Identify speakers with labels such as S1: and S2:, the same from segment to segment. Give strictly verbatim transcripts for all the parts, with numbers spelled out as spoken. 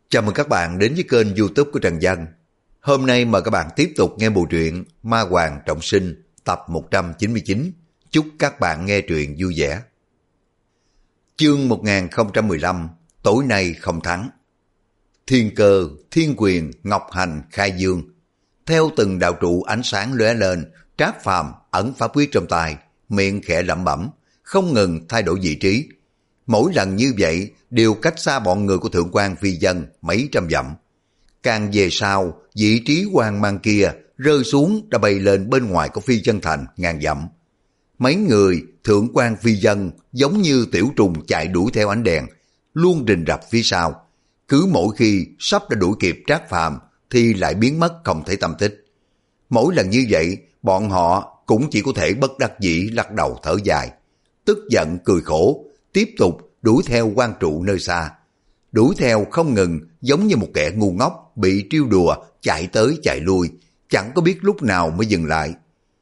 S1: Chào mừng các bạn đến với kênh YouTube của Trần Văn. Hôm nay mời các bạn tiếp tục nghe bộ truyện Ma Hoàng Trọng Sinh tập một trăm chín mươi chín. Chúc các bạn nghe truyện vui vẻ. Chương một nghìn không trăm mười lăm. Tối nay không thắng. Thiên Cơ, Thiên Quyền, Ngọc Hành, Khai Dương. Theo từng đạo trụ ánh sáng lóe lên, Trác Phàm ẩn pháp quyết trong tay, miệng khẽ lẩm bẩm, không ngừng thay đổi vị trí. Mỗi lần như vậy đều cách xa bọn người của Thượng quan Phi Dân mấy trăm dặm. Càng về sau, vị trí hoang mang kia rơi xuống đã bay lên bên ngoài của Phi Dân Thành ngàn dặm. Mấy người Thượng quan Phi Dân giống như tiểu trùng chạy đuổi theo ánh đèn, luôn rình rập phía sau. Cứ mỗi khi sắp đã đuổi kịp Trác Phàm thì lại biến mất không thấy tăm tích. Mỗi lần như vậy, bọn họ cũng chỉ có thể bất đắc dĩ lắc đầu thở dài, tức giận cười khổ, tiếp tục đuổi theo quan trụ nơi xa. Đuổi theo không ngừng giống như một kẻ ngu ngốc bị trêu đùa chạy tới chạy lui, chẳng có biết lúc nào mới dừng lại.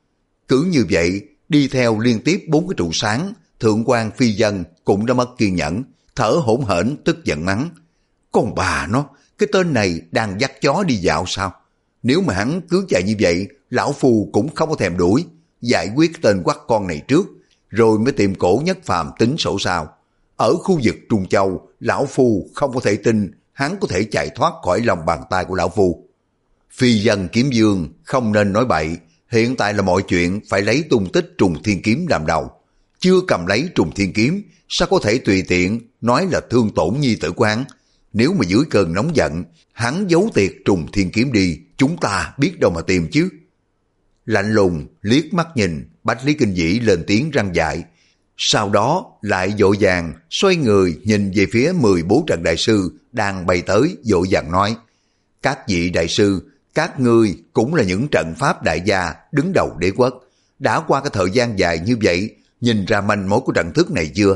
S1: Cứ như vậy, đi theo liên tiếp bốn cái trụ sáng, Thượng quan Phi Dân cũng đã mất kiên nhẫn, thở hổn hển tức giận mắng. Con bà nó, cái tên này đang dắt chó đi dạo sao? Nếu mà hắn cứ chạy như vậy, lão phu cũng không có thèm đuổi, giải quyết tên quắt con này trước, rồi mới tìm Cổ Nhất Phàm tính sổ sao. Ở khu vực Trung Châu, lão phu không có thể tin hắn có thể chạy thoát khỏi lòng bàn tay của lão phu. Phi Dân Kiếm Dương không nên nói bậy, hiện tại là mọi chuyện phải lấy tung tích Trùng Thiên Kiếm làm đầu. Chưa cầm lấy Trùng Thiên Kiếm, sao có thể tùy tiện nói là thương tổn nhi tử của hắn? Nếu mà dưới cơn nóng giận, hắn giấu tiệt Trùng Thiên Kiếm đi, chúng ta biết đâu mà tìm chứ. Lạnh lùng liếc mắt nhìn, Bách Lý Kinh Vĩ lên tiếng răn dạy. Sau đó lại vội vàng xoay người nhìn về phía mười bố trận đại sư đang bay tới, vội vàng nói: các vị đại sư, các ngươi cũng là những trận pháp đại gia đứng đầu đế quốc. Đã qua cái thời gian dài như vậy, nhìn ra manh mối của trận thức này chưa?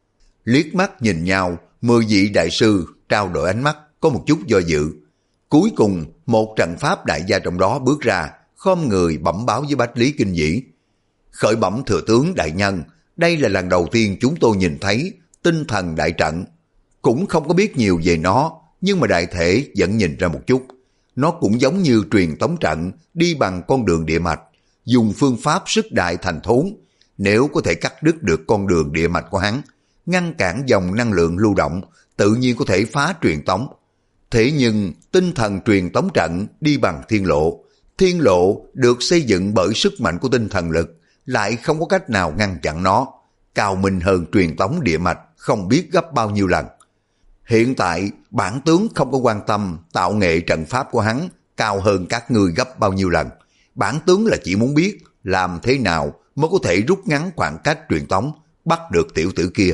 S1: Liếc mắt nhìn nhau, mười vị đại sư trao đổi ánh mắt có một chút do dự. Cuối cùng một trận pháp đại gia trong đó bước ra, khom người bẩm báo với Bách Lý Kinh Vĩ. Khởi bẩm thừa tướng đại nhân, đây là lần đầu tiên chúng tôi nhìn thấy tinh thần đại trận. Cũng không có biết nhiều về nó, nhưng mà đại thể vẫn nhìn ra một chút. Nó cũng giống như truyền tống trận, đi bằng con đường địa mạch, dùng phương pháp sức đại thành thốn. Nếu có thể cắt đứt được con đường địa mạch của hắn, ngăn cản dòng năng lượng lưu động, tự nhiên có thể phá truyền tống. Thế nhưng tinh thần truyền tống trận đi bằng thiên lộ. Thiên lộ được xây dựng bởi sức mạnh của tinh thần lực, lại không có cách nào ngăn chặn nó, cao minh hơn truyền tống địa mạch không biết gấp bao nhiêu lần. Hiện tại bản tướng không có quan tâm tạo nghệ trận pháp của hắn cao hơn các ngươi gấp bao nhiêu lần. Bản tướng là chỉ muốn biết làm thế nào mới có thể rút ngắn khoảng cách truyền tống, bắt được tiểu tử kia.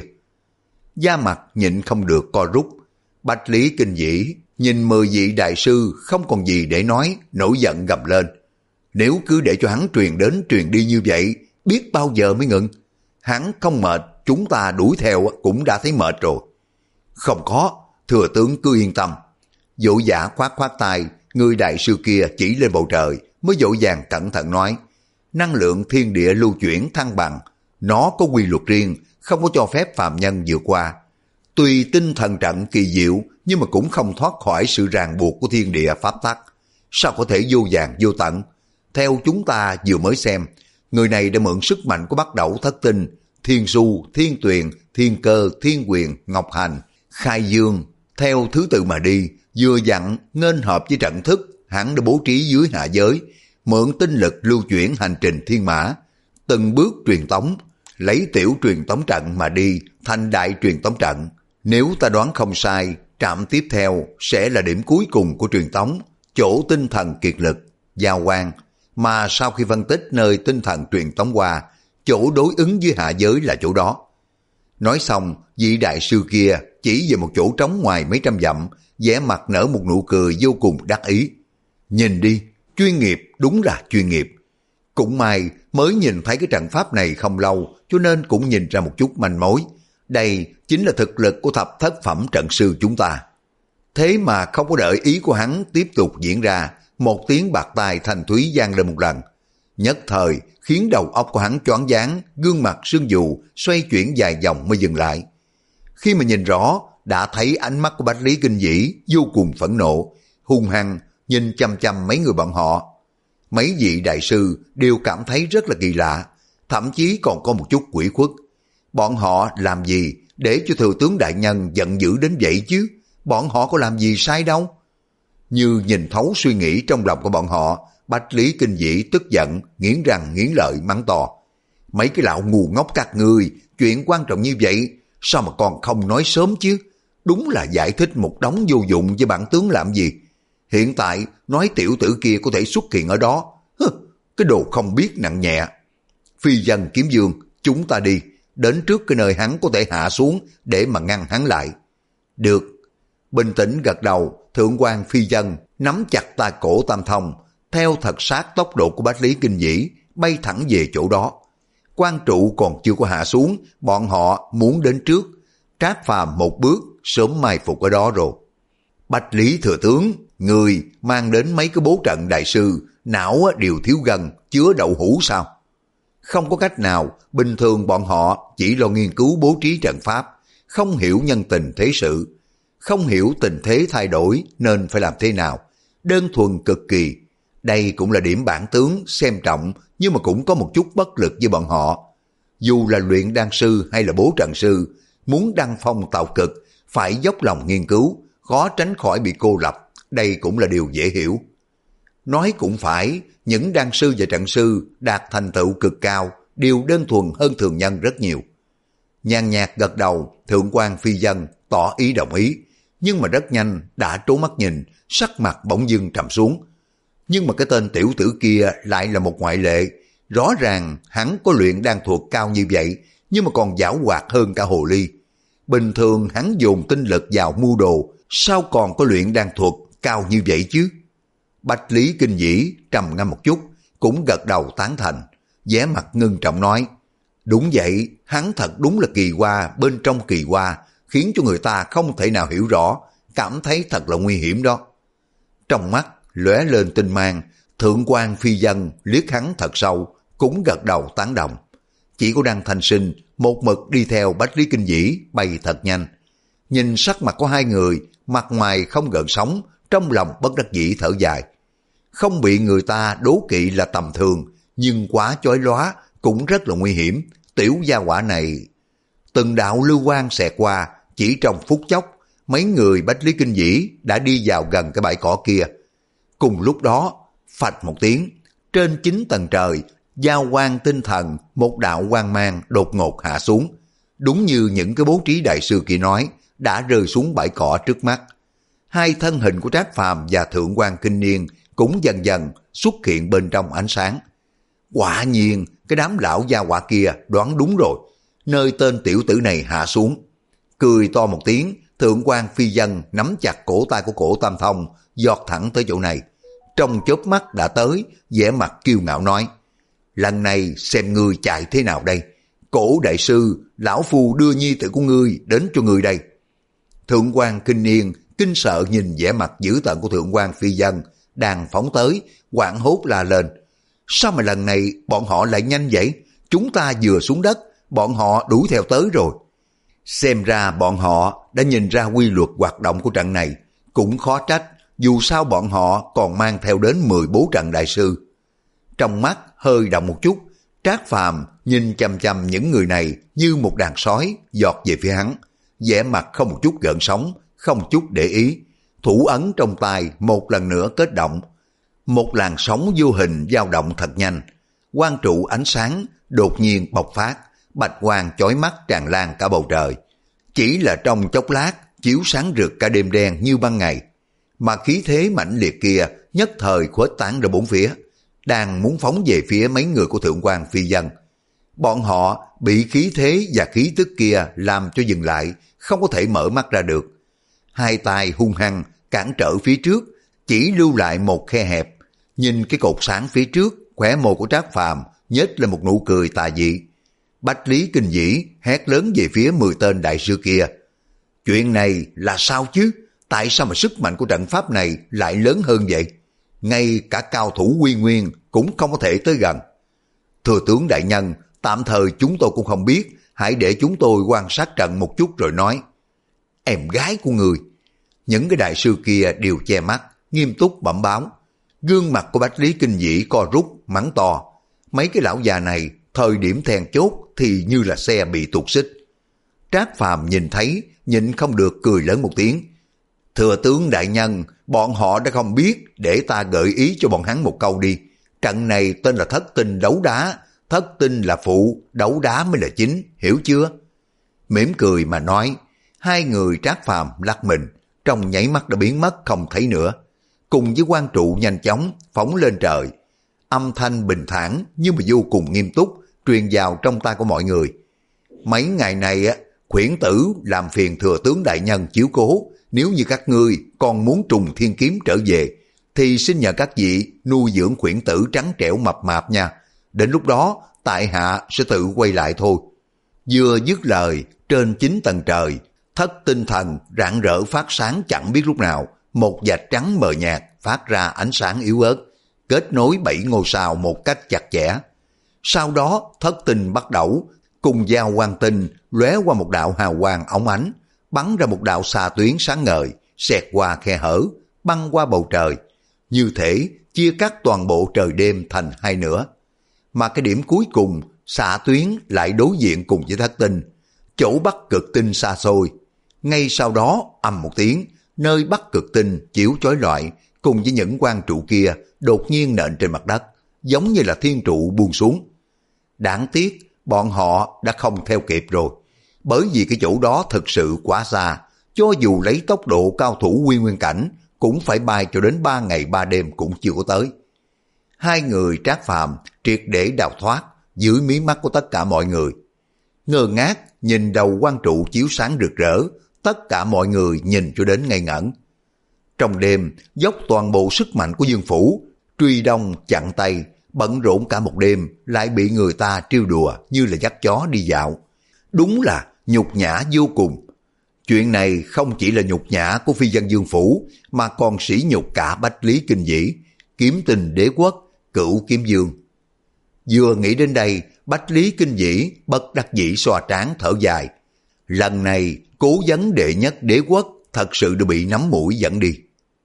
S1: Da mặt nhịn không được co rút. Bách Lý Kinh Vĩ nhìn mười vị đại sư không còn gì để nói, nổi giận gầm lên. Nếu cứ để cho hắn truyền đến truyền đi như vậy, biết bao giờ mới ngừng? Hắn không mệt, chúng ta đuổi theo cũng đã thấy mệt rồi. Không có, thừa tướng cứ yên tâm. Dỗ giả khoát khoát tay, người đại sư kia chỉ lên bầu trời, mới dỗ dàng cẩn thận nói. Năng lượng thiên địa lưu chuyển thăng bằng, nó có quy luật riêng, không có cho phép phàm nhân vượt qua. Tuy tinh thần trận kỳ diệu, nhưng mà cũng không thoát khỏi sự ràng buộc của thiên địa pháp tắc. Sao có thể vô vàng vô tận? Theo chúng ta vừa mới xem, người này đã mượn sức mạnh của Bắc Đẩu Thất Tinh, Thiên Su, Thiên Tuyền, Thiên Cơ, Thiên Quyền, Ngọc Hành, Khai Dương. Theo thứ tự mà đi, vừa dặn nghênh hợp với trận thức, hắn đã bố trí dưới hạ giới, mượn tinh lực lưu chuyển hành trình thiên mã, từng bước truyền tống, lấy tiểu truyền tống trận mà đi thành đại truyền tống trận. Nếu ta đoán không sai, trạm tiếp theo sẽ là điểm cuối cùng của truyền tống, chỗ tinh thần kiệt lực, giao quan. Mà sau khi phân tích nơi tinh thần truyền tống qua, chỗ đối ứng với hạ giới là chỗ đó. Nói xong, vị đại sư kia chỉ về một chỗ trống ngoài mấy trăm dặm, vẻ mặt nở một nụ cười vô cùng đắc ý. Nhìn đi, chuyên nghiệp, đúng là chuyên nghiệp. Cũng may mới nhìn thấy cái trận pháp này không lâu, cho nên cũng nhìn ra một chút manh mối. Đây chính là thực lực của thập thất phẩm trận sư chúng ta. Thế mà không có đợi ý của hắn tiếp tục diễn ra, một tiếng bạc tai thanh thúy vang lên một lần. Nhất thời khiến đầu óc của hắn choáng váng, gương mặt sưng dù xoay chuyển dài vòng mới dừng lại. Khi mà nhìn rõ đã thấy ánh mắt của Bách Lý Kinh Vĩ vô cùng phẫn nộ, hung hăng nhìn chăm chăm mấy người bọn họ. Mấy vị đại sư đều cảm thấy rất là kỳ lạ, thậm chí còn có một chút quỷ khuất. Bọn họ làm gì để cho thừa tướng đại nhân giận dữ đến vậy chứ? Bọn họ có làm gì sai đâu? Như nhìn thấu suy nghĩ trong lòng của bọn họ, Bách Lý Kinh Vĩ tức giận, nghiến răng nghiến lợi mắng to. Mấy cái lão ngu ngốc các ngươi, chuyện quan trọng như vậy, sao mà còn không nói sớm chứ? Đúng là giải thích một đống vô dụng với bản tướng làm gì? Hiện tại nói tiểu tử kia có thể xuất hiện ở đó. Hừ, cái đồ không biết nặng nhẹ. Phi Dân Kiếm Dương, chúng ta đi, đến trước cái nơi hắn có thể hạ xuống để mà ngăn hắn lại. Được. Bình tĩnh gật đầu, Thượng quan Phi Dân nắm chặt tay cổ Tam Thông, theo thật sát tốc độ của Bách Lý Kinh Vĩ, bay thẳng về chỗ đó. Quan trụ còn chưa có hạ xuống, bọn họ muốn đến trước. Trác Phàm một bước, sớm mai phục ở đó rồi. Bách Lý thừa tướng, người mang đến mấy cái bố trận đại sư, não đều thiếu gân, chứa đậu hũ sao? Không có cách nào, bình thường bọn họ chỉ lo nghiên cứu bố trí trận pháp, không hiểu nhân tình thế sự, không hiểu tình thế thay đổi nên phải làm thế nào. Đơn thuần cực kỳ. Đây cũng là điểm bản tướng xem trọng, nhưng mà cũng có một chút bất lực với bọn họ. Dù là luyện đan sư hay là bố trận sư, muốn đăng phong tạo cực, phải dốc lòng nghiên cứu, khó tránh khỏi bị cô lập, đây cũng là điều dễ hiểu. Nói cũng phải, những đan sư và trận sư đạt thành tựu cực cao, đều đơn thuần hơn thường nhân rất nhiều. Nhàn nhạt gật đầu, Thượng quan Phi Dân tỏ ý đồng ý, nhưng mà rất nhanh đã trố mắt nhìn, sắc mặt bỗng dưng trầm xuống. Nhưng mà cái tên tiểu tử kia lại là một ngoại lệ, rõ ràng hắn có luyện đan thuật cao như vậy, nhưng mà còn giảo hoạt hơn cả hồ ly. Bình thường hắn dồn tinh lực vào mưu đồ, sao còn có luyện đan thuật cao như vậy chứ? Bách Lý Kinh Vĩ trầm ngâm một chút, cũng gật đầu tán thành, vẻ mặt ngưng trọng nói, đúng vậy, hắn thật đúng là kỳ hoa bên trong kỳ hoa, khiến cho người ta không thể nào hiểu rõ, cảm thấy thật là nguy hiểm đó. Trong mắt lóe lên tinh mang, Thượng quan Phi Dân liếc hắn thật sâu, cũng gật đầu tán đồng. Chỉ có Đăng Thanh Sinh một mực đi theo Bách Lý Kinh Vĩ bay thật nhanh. Nhìn sắc mặt của hai người, mặt ngoài không gợn sóng, trong lòng bất đắc dĩ thở dài. Không bị người ta đố kỵ là tầm thường, nhưng quá chói lóa cũng rất là nguy hiểm. Tiểu gia hỏa này... Từng đạo lưu quang xẹt qua, chỉ trong phút chốc, mấy người Bách Lý Kinh Vĩ đã đi vào gần cái bãi cỏ kia. Cùng lúc đó, phạch một tiếng, trên chín tầng trời, giao quang tinh thần, một đạo quang mang đột ngột hạ xuống. Đúng như những cái bố trí đại sư kia nói, đã rơi xuống bãi cỏ trước mắt. Hai thân hình của Trác Phàm và Thượng quan Kinh Niên cũng dần dần xuất hiện bên trong ánh sáng. Quả nhiên, cái đám lão gia hỏa kia đoán đúng rồi, nơi tên tiểu tử này hạ xuống. Cười to một tiếng, Thượng quan Phi Dân nắm chặt cổ tay của cổ Tam Thông, giọt thẳng tới chỗ này. Trong chớp mắt đã tới, vẻ mặt kiêu ngạo nói, lần này xem ngươi chạy thế nào đây. Cổ đại sư, lão phu đưa nhi tử của ngươi đến cho ngươi đây. Thượng quan Kinh Niên kinh sợ nhìn vẻ mặt dữ tợn của Thượng quan Phi Dân đang phóng tới, hoảng hốt la lên. Sao mà lần này bọn họ lại nhanh vậy? Chúng ta vừa xuống đất, bọn họ đuổi theo tới rồi. Xem ra bọn họ đã nhìn ra quy luật hoạt động của trận này, cũng khó trách, dù sao bọn họ còn mang theo đến mười bố trận đại sư. Trong mắt hơi động một chút, Trác Phàm nhìn chằm chằm những người này như một đàn sói giọt về phía hắn, vẻ mặt không một chút gợn sóng, không chút để ý. Thủ ấn trong tay một lần nữa kết động, một làn sóng vô hình dao động thật nhanh. Quang trụ ánh sáng đột nhiên bộc phát, bạch quang chói mắt tràn lan cả bầu trời. Chỉ là trong chốc lát, chiếu sáng rực cả đêm đen như ban ngày. Mà khí thế mãnh liệt kia nhất thời khuếch tán ra bốn phía, đang muốn phóng về phía mấy người của Thượng quan Phi Dân. Bọn họ bị khí thế và khí tức kia làm cho dừng lại, không có thể mở mắt ra được. Hai tay hung hăng cản trở phía trước, chỉ lưu lại một khe hẹp. Nhìn cái cột sáng phía trước, khóe môi của Trác Phàm nhếch lên một nụ cười tà dị. Bách Lý Kinh Vĩ hét lớn về phía mười tên đại sư kia. Chuyện này là sao chứ? Tại sao mà sức mạnh của trận pháp này lại lớn hơn vậy? Ngay cả cao thủ Quy Nguyên cũng không có thể tới gần. Thừa tướng đại nhân, tạm thời chúng tôi cũng không biết, hãy để chúng tôi quan sát trận một chút rồi nói. em gái của người. Những cái đại sư kia đều che mắt, nghiêm túc bẩm báo. Gương mặt của Bách Lý Kinh Vĩ co rút, mắng to. Mấy cái lão già này, thời điểm then chốt thì như là xe bị tuột xích. Trác Phàm nhìn thấy, nhịn không được cười lớn một tiếng. Thừa tướng đại nhân, bọn họ đã không biết, để ta gợi ý cho bọn hắn một câu đi. Trận này tên là thất tinh đấu đá, thất tinh là phụ, đấu đá mới là chính, hiểu chưa? Mỉm cười mà nói, hai người Trác Phàm lắc mình, trong nháy mắt đã biến mất không thấy nữa. Cùng với quan trụ nhanh chóng phóng lên trời. Âm thanh bình thản nhưng mà vô cùng nghiêm túc truyền vào trong tai của mọi người. Mấy ngày này á, khuyển tử làm phiền thừa tướng đại nhân chiếu cố. Nếu như các ngươi còn muốn trùng thiên kiếm trở về, thì xin nhờ các vị nuôi dưỡng khuyển tử trắng trẻo mập mạp nha. Đến lúc đó, tại hạ sẽ tự quay lại thôi. Vừa dứt lời, trên chín tầng trời, thất tinh thần rạng rỡ phát sáng chẳng biết lúc nào. Một vạch trắng mờ nhạt phát ra ánh sáng yếu ớt, kết nối bảy ngôi sao một cách chặt chẽ. Sau đó, thất tinh bắt đầu, cùng giao quang tinh lóe qua một đạo hào quang óng ánh, bắn ra một đạo xà tuyến sáng ngời, xẹt qua khe hở, băng qua bầu trời, như thể chia cắt toàn bộ trời đêm thành hai nửa. Mà cái điểm cuối cùng, xạ tuyến lại đối diện cùng với thất tinh, chỗ bắc cực tinh xa xôi. Ngay sau đó, ầm một tiếng, nơi bắc cực tinh chiếu chói lọi, cùng với những quang trụ kia đột nhiên nện trên mặt đất, giống như là thiên trụ buông xuống. Đáng tiếc, bọn họ đã không theo kịp rồi, bởi vì cái chỗ đó thực sự quá xa, cho dù lấy tốc độ cao thủ quy nguyên cảnh, cũng phải bay cho đến ba ngày ba đêm cũng chưa có tới. Hai người Trác Phàm triệt để đào thoát dưới mí mắt của tất cả mọi người. Ngơ ngác nhìn đầu quang trụ chiếu sáng rực rỡ, tất cả mọi người nhìn cho đến ngây ngẩn. Trong đêm, dốc toàn bộ sức mạnh của Dương Phủ, truy đông chặn tay, bận rộn cả một đêm, lại bị người ta trêu đùa như là dắt chó đi dạo. Đúng là nhục nhã vô cùng. Chuyện này không chỉ là nhục nhã của phi dân Dương Phủ, mà còn sỉ nhục cả Bách Lý Kinh Vĩ, kiếm tình đế quốc, cửu kiếm dương. Vừa nghĩ đến đây, Bách Lý Kinh Vĩ bất đắc dĩ xoa trán thở dài. Lần này, cố vấn đệ nhất đế quốc thật sự đã bị nắm mũi dẫn đi.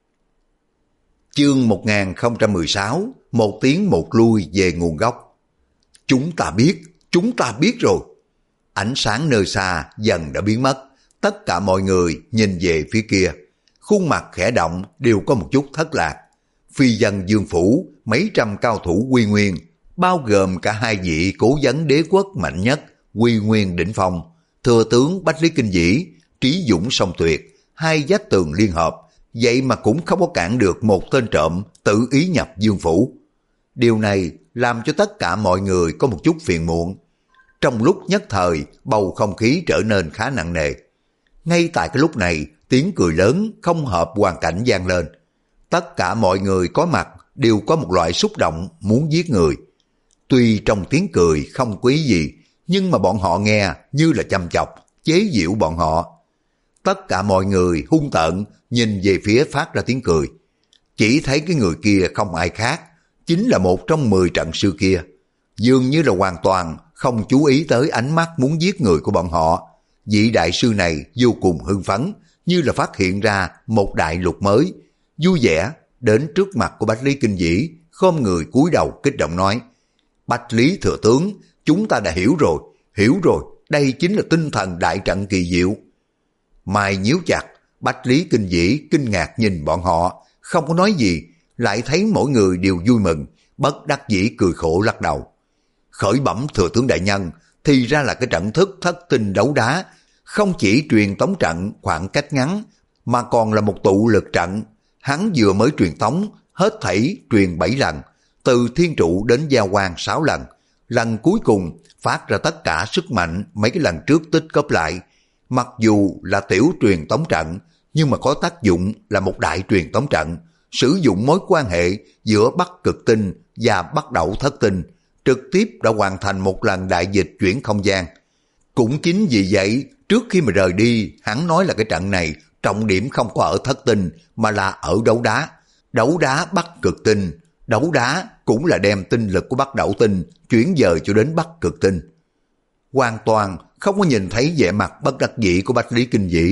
S1: Chương một nghìn không trăm mười sáu, một tiếng một lui về nguồn gốc. Chúng ta biết, chúng ta biết rồi. Ánh sáng nơi xa dần đã biến mất, tất cả mọi người nhìn về phía kia. Khuôn mặt khẽ động đều có một chút thất lạc. Phi dân Dương Phủ, mấy trăm cao thủ quy nguyên, bao gồm cả hai vị cố vấn đế quốc mạnh nhất, quy nguyên đỉnh phong, thừa tướng Bách Lý Kinh Vĩ, trí dũng song tuyệt, hai vách tường liên hợp, vậy mà cũng không có cản được một tên trộm tự ý nhập Dương Phủ. Điều này làm cho tất cả mọi người có một chút phiền muộn. Trong lúc nhất thời, bầu không khí trở nên khá nặng nề. Ngay tại cái lúc này, tiếng cười lớn không hợp hoàn cảnh vang lên. Tất cả mọi người có mặt đều có một loại xúc động muốn giết người. Tuy trong tiếng cười không quý gì, nhưng mà bọn họ nghe như là châm chọc, chế giễu bọn họ. Tất cả mọi người hung tợn nhìn về phía phát ra tiếng cười. Chỉ thấy cái người kia không ai khác, chính là một trong mười trận sư kia. Dường như là hoàn toàn không chú ý tới ánh mắt muốn giết người của bọn họ. Vị đại sư này vô cùng hưng phấn, như là phát hiện ra một đại lục mới. Vui vẻ đến trước mặt của Bách Lý Kinh Vĩ, khom người cúi đầu kích động nói: Bách Lý thừa tướng, chúng ta đã hiểu rồi, hiểu rồi, đây chính là tinh thần đại trận kỳ diệu. Mai nhíu chặt, Bách Lý Kinh Vĩ kinh ngạc nhìn bọn họ, không có nói gì, lại thấy mỗi người đều vui mừng, bất đắc dĩ cười khổ lắc đầu. Khởi bẩm thừa tướng đại nhân, thì ra là cái trận thức thất tinh đấu đá, không chỉ truyền tống trận khoảng cách ngắn, mà còn là một tụ lực trận. Hắn vừa mới truyền tống, hết thảy truyền bảy lần, từ thiên trụ đến giao quang sáu lần. Lần cuối cùng phát ra tất cả sức mạnh mấy cái lần trước tích góp lại. Mặc dù là tiểu truyền tống trận, nhưng mà có tác dụng là một đại truyền tống trận, sử dụng mối quan hệ giữa Bắc Cực Tinh và Bắc Đẩu Thất Tinh, trực tiếp đã hoàn thành một lần đại dịch chuyển không gian. Cũng chính vì vậy, trước khi mà rời đi, hắn nói là cái trận này trọng điểm không có ở Thất Tinh, mà là ở đấu đá. Đấu đá Bắc Cực Tinh, đấu đá cũng là đem tinh lực của Bắc Đẩu Tinh chuyển dời cho đến Bắc Cực Tinh. Hoàn toàn không có nhìn thấy vẻ mặt bất đắc dĩ của Bách Lý Kinh Vĩ,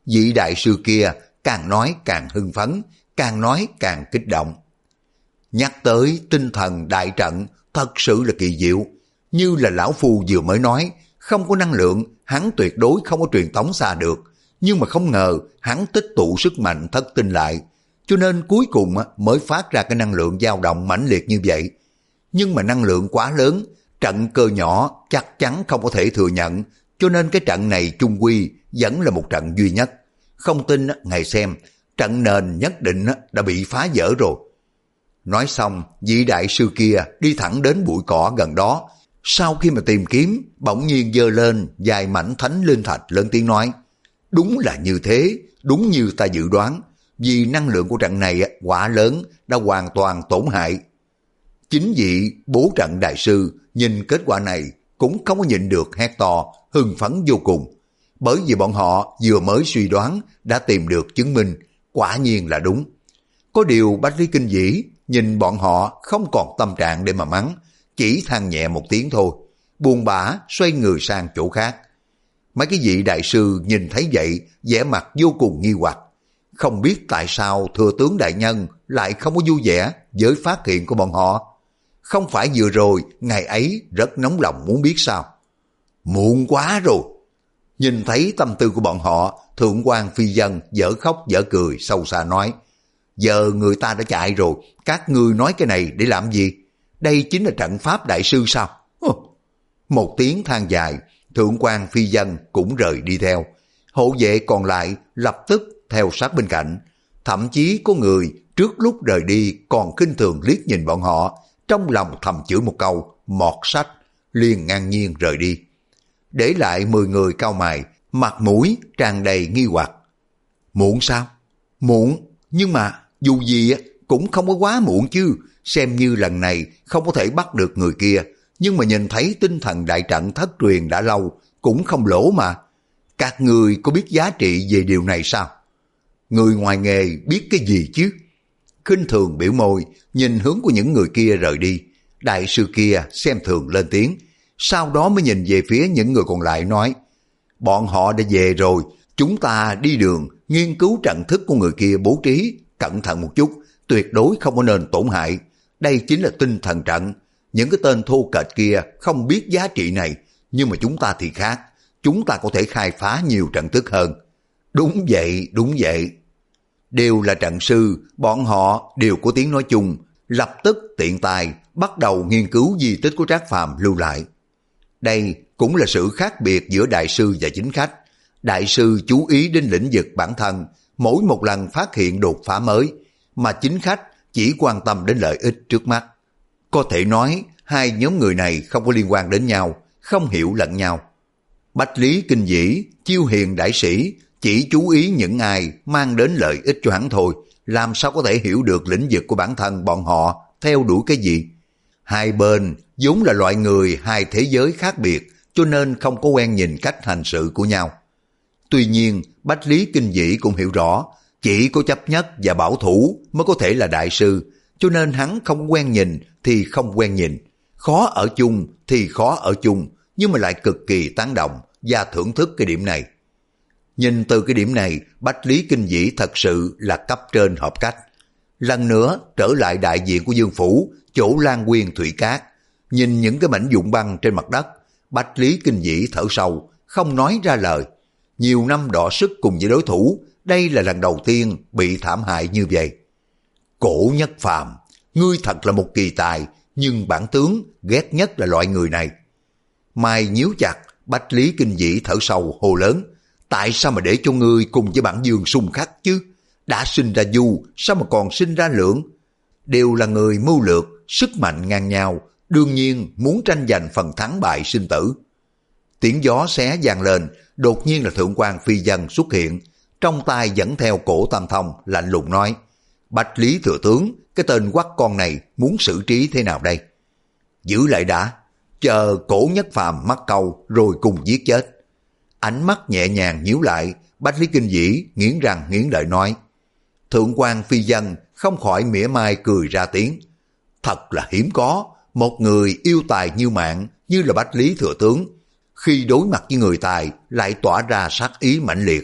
S1: Vị đại sư kia càng nói càng hưng phấn, càng nói càng kích động. Nhắc tới tinh thần đại trận thật sự là kỳ diệu. Như là lão phu vừa mới nói, không có năng lượng, hắn tuyệt đối không có truyền tống xa được. Nhưng mà không ngờ hắn tích tụ sức mạnh thất tinh lại, cho nên cuối cùng mới phát ra cái năng lượng dao động mãnh liệt như vậy. Nhưng mà năng lượng quá lớn, trận cơ nhỏ chắc chắn không có thể thừa nhận, cho nên cái trận này chung quy vẫn là một trận duy nhất. Không tin ngài xem, trận nền nhất định đã bị phá vỡ rồi. Nói xong, vị đại sư kia đi thẳng đến bụi cỏ gần đó. Sau khi mà tìm kiếm, bỗng nhiên giơ lên vài mảnh thánh linh thạch, lớn tiếng nói: đúng là như thế, đúng như ta dự đoán, vì năng lượng của trận này quá lớn đã hoàn toàn tổn hại. Chính vị bố trận đại sư nhìn kết quả này cũng không có nhịn được hét to, hưng phấn vô cùng. Bởi vì bọn họ vừa mới suy đoán đã tìm được chứng minh, quả nhiên là đúng. Có điều Bách Lý Kinh Vĩ nhìn bọn họ không còn tâm trạng để mà mắng, chỉ than nhẹ một tiếng thôi, buồn bã xoay người sang chỗ khác. Mấy cái vị đại sư nhìn thấy vậy, vẻ mặt vô cùng nghi hoặc. Không biết tại sao thừa tướng đại nhân lại không có vui vẻ với phát hiện của bọn họ. Không phải vừa rồi ngày ấy rất nóng lòng muốn biết sao? Muộn quá rồi. Nhìn thấy tâm tư của bọn họ, Thượng quan Phi Dân dở khóc dở cười sâu xa nói: giờ người ta đã chạy rồi, các ngươi nói cái này để làm gì? Đây chính là trận pháp đại sư sao? Một tiếng than dài, Thượng quan Phi Dân cũng rời đi theo. Hộ vệ còn lại lập tức theo sát bên cạnh. Thậm chí có người trước lúc rời đi còn khinh thường liếc nhìn bọn họ, trong lòng thầm chửi một câu mọt sách, liền ngang nhiên rời đi. Để lại mười người cau mày, mặt mũi tràn đầy nghi hoặc. Muộn sao? Muộn, nhưng mà dù gì cũng không có quá muộn chứ. Xem như lần này không có thể bắt được người kia, nhưng mà nhìn thấy tinh thần đại trận thất truyền đã lâu, cũng không lỗ mà. Các người có biết giá trị về điều này sao? Người ngoài nghề biết cái gì chứ? Khinh thường biểu môi, nhìn hướng của những người kia rời đi. Đại sư kia xem thường lên tiếng, sau đó mới nhìn về phía những người còn lại nói: bọn họ đã về rồi, chúng ta đi đường, nghiên cứu trận thức của người kia bố trí, cẩn thận một chút, tuyệt đối không có nên tổn hại. Đây chính là tinh thần trận. Những cái tên thô kệch kia không biết giá trị này, nhưng mà chúng ta thì khác, chúng ta có thể khai phá nhiều trận thức hơn. Đúng vậy, đúng vậy. Đều là trận sư, bọn họ đều có tiếng nói chung, lập tức tiện tài bắt đầu nghiên cứu di tích của Trác Phàm lưu lại. Đây cũng là sự khác biệt giữa đại sư và chính khách. Đại sư chú ý đến lĩnh vực bản thân, mỗi một lần phát hiện đột phá mới, mà chính khách chỉ quan tâm đến lợi ích trước mắt. Có thể nói hai nhóm người này không có liên quan đến nhau, không hiểu lẫn nhau. Bách Lý Kinh Vĩ, Chiêu Hiền đại sĩ chỉ chú ý những ai mang đến lợi ích cho hắn thôi, làm sao có thể hiểu được lĩnh vực của bản thân bọn họ theo đuổi cái gì. Hai bên vốn là loại người hai thế giới khác biệt, cho nên không có quen nhìn cách hành sự của nhau. Tuy nhiên, Bách Lý Kinh Vĩ cũng hiểu rõ, chỉ có chấp nhất và bảo thủ mới có thể là đại sư, cho nên hắn không quen nhìn thì không quen nhìn, khó ở chung thì khó ở chung, nhưng mà lại cực kỳ tán đồng và thưởng thức cái điểm này. Nhìn từ cái điểm này, Bách Lý Kinh Vĩ thật sự là cấp trên hợp cách. Lần nữa trở lại đại diện của Dương Phủ, chỗ Lan Quyên Thủy Cát, nhìn những cái mảnh vụn băng trên mặt đất, Bách Lý Kinh Vĩ thở sâu, không nói ra lời. Nhiều năm đọ sức cùng với đối thủ, đây là lần đầu tiên bị thảm hại như vậy. Cổ Nhất Phàm, ngươi thật là một kỳ tài, nhưng bản tướng ghét nhất là loại người này. Mai nhíu chặt, Bách Lý Kinh Vĩ thở sâu hồ lớn: tại sao mà để cho ngươi cùng với bản Dương xung khắc chứ? Đã sinh ra Du, sao mà còn sinh ra Lượng? Đều là người mưu lược, sức mạnh ngang nhau, đương nhiên muốn tranh giành phần thắng bại sinh tử. Tiếng gió xé vang lên, đột nhiên là Thượng quan Phi Dân xuất hiện, trong tay dẫn theo cổ Tam Thông, lạnh lùng nói: Bách Lý thừa tướng, cái tên quắc con này muốn xử trí thế nào đây? Giữ lại đã, chờ Cổ Nhất Phàm mắc câu rồi cùng giết chết. Ánh mắt nhẹ nhàng nhíu lại, Bách Lý Kinh Vĩ nghiến răng nghiến lợi nói. Thượng quan Phi Dân không khỏi mỉa mai cười ra tiếng. Thật là hiếm có, một người yêu tài như mạng như là Bách Lý thừa tướng, khi đối mặt với người tài lại tỏa ra sát ý mãnh liệt,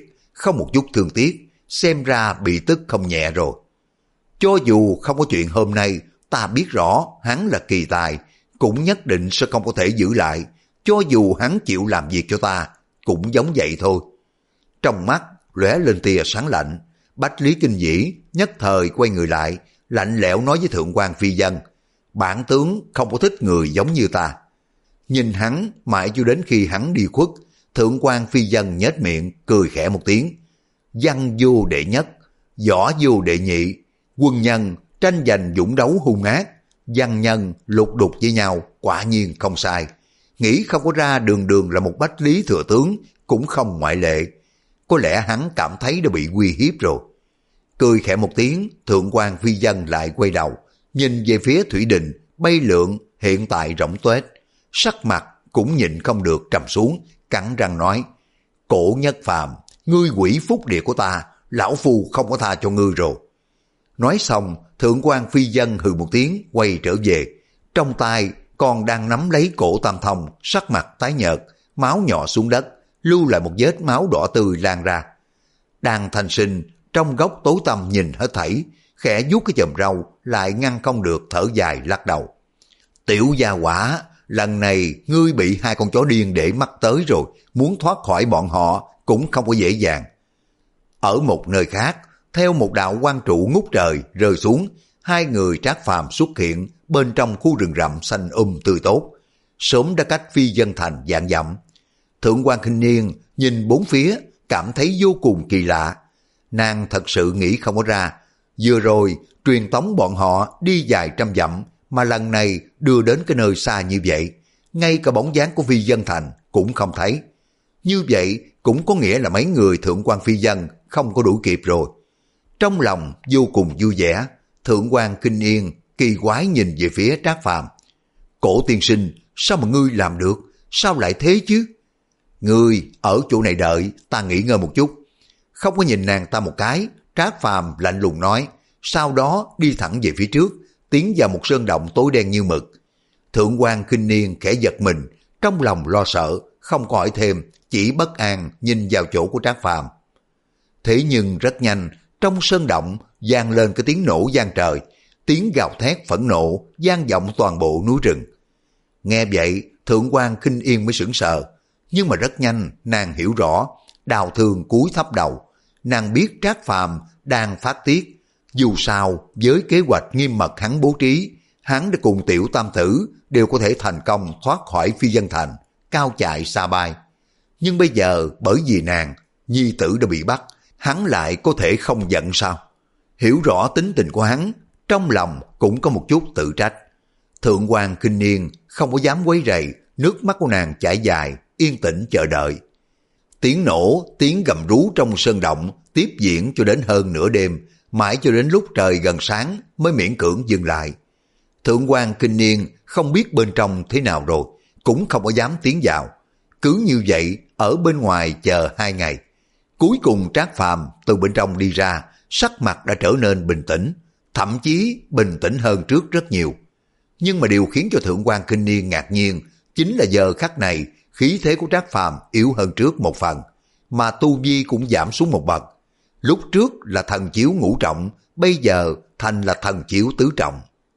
S1: không một chút thương tiếc, xem ra bị tức không nhẹ rồi. Cho dù không có chuyện hôm nay, ta biết rõ hắn là kỳ tài, cũng nhất định sẽ không có thể giữ lại, cho dù hắn chịu làm việc cho ta, cũng giống vậy thôi. Trong mắt lóe lên tia sáng lạnh, Bách Lý Kinh Vĩ nhất thời quay người lại, lạnh lẽo nói với Thượng quan Phi Vân, bản tướng không có thích người giống như ta. Nhìn hắn mãi cho đến khi hắn đi khuất, Thượng quan Phi Vân nhếch miệng cười khẽ một tiếng, văn vô đệ nhất, võ vô đệ nhị, quân nhân tranh giành dũng đấu hung ác, văn nhân lục đục với nhau, quả nhiên không sai. Nghĩ không có ra đường đường là một Bách Lý thừa tướng, cũng không ngoại lệ. Có lẽ hắn cảm thấy đã bị uy hiếp rồi. Cười khẽ một tiếng, Thượng quan Phi Vân lại quay đầu, nhìn về phía Thủy Đình, bay lượn hiện tại rỗng tuếch, sắc mặt cũng nhịn không được trầm xuống, cắn răng nói, Cổ Nhất Phàm, ngươi quỷ phúc địa của ta, lão phu không có tha cho ngươi rồi. Nói xong, Thượng quan Phi Vân hừ một tiếng quay trở về, trong tay còn đang nắm lấy cổ Tam Thông, sắc mặt tái nhợt, máu nhỏ xuống đất, lưu lại một vết máu đỏ tươi lan ra. Đàn Thanh Sinh trong góc tối tăm nhìn hết thảy, khẽ vuốt cái chòm râu, lại ngăn không được thở dài lắc đầu. Tiểu gia quả, lần này ngươi bị hai con chó điên để mắt tới rồi, muốn thoát khỏi bọn họ cũng không có dễ dàng. Ở một nơi khác, theo một đạo quang trụ ngút trời rơi xuống, hai người Trác Phàm xuất hiện bên trong khu rừng rậm xanh um tươi tốt, sớm đã cách Phi Vân Thành vạn dặm. Thượng quan Khinh Niên nhìn bốn phía, cảm thấy vô cùng kỳ lạ. Nàng thật sự nghĩ không có ra, vừa rồi truyền tống bọn họ đi dài trăm dặm, mà lần này đưa đến cái nơi xa như vậy, ngay cả bóng dáng của Phi Vân Thành cũng không thấy. Như vậy cũng có nghĩa là mấy người Thượng quan Phi Vân không có đuổi kịp rồi. Trong lòng vô cùng vui vẻ, Thượng quan Kinh Yên kỳ quái nhìn về phía Trác Phàm. Cổ tiên sinh, sao mà ngươi làm được, sao lại thế chứ? Ngươi ở chỗ này đợi, ta nghỉ ngơi một chút. Không có nhìn nàng ta một cái, Trác Phàm lạnh lùng nói, sau đó đi thẳng về phía trước, tiến vào một sơn động tối đen như mực. Thượng quan Kinh Niên khẽ giật mình, trong lòng lo sợ, không có hỏi thêm, chỉ bất an nhìn vào chỗ của Trác Phàm. Thế nhưng rất nhanh, trong sơn động vang lên cái tiếng nổ vang trời, tiếng gào thét phẫn nộ vang vọng toàn bộ núi rừng. Nghe vậy, Thượng quan Kinh Yên mới sững sờ, nhưng mà rất nhanh nàng hiểu rõ, Đào Thường cúi thấp đầu, nàng biết Trác Phàm đang phát tiết. Dù sao, với kế hoạch nghiêm mật hắn bố trí, hắn đã cùng Tiểu Tam Tử đều có thể thành công thoát khỏi Phi Vân Thành, cao chạy xa bay. Nhưng bây giờ bởi vì nàng, nhi tử đã bị bắt, hắn lại có thể không giận sao? Hiểu rõ tính tình của hắn, trong lòng cũng có một chút tự trách. Thượng quan Kinh Niên không có dám quấy rầy, nước mắt của nàng chảy dài, yên tĩnh chờ đợi. Tiếng nổ, tiếng gầm rú trong sơn động tiếp diễn cho đến hơn nửa đêm, mãi cho đến lúc trời gần sáng mới miễn cưỡng dừng lại. Thượng quan Kinh Niên không biết bên trong thế nào rồi, cũng không có dám tiến vào. Cứ như vậy, ở bên ngoài chờ hai ngày. Cuối cùng Trác Phàm từ bên trong đi ra, sắc mặt đã trở nên bình tĩnh, thậm chí bình tĩnh hơn trước rất nhiều. Nhưng mà điều khiến cho Thượng quan Kinh Niên ngạc nhiên, chính là giờ khắc này, khí thế của Trác Phàm yếu hơn trước một phần, mà tu vi cũng giảm xuống một bậc. Lúc trước là thần chiếu ngũ trọng, bây giờ thành là thần chiếu tứ trọng.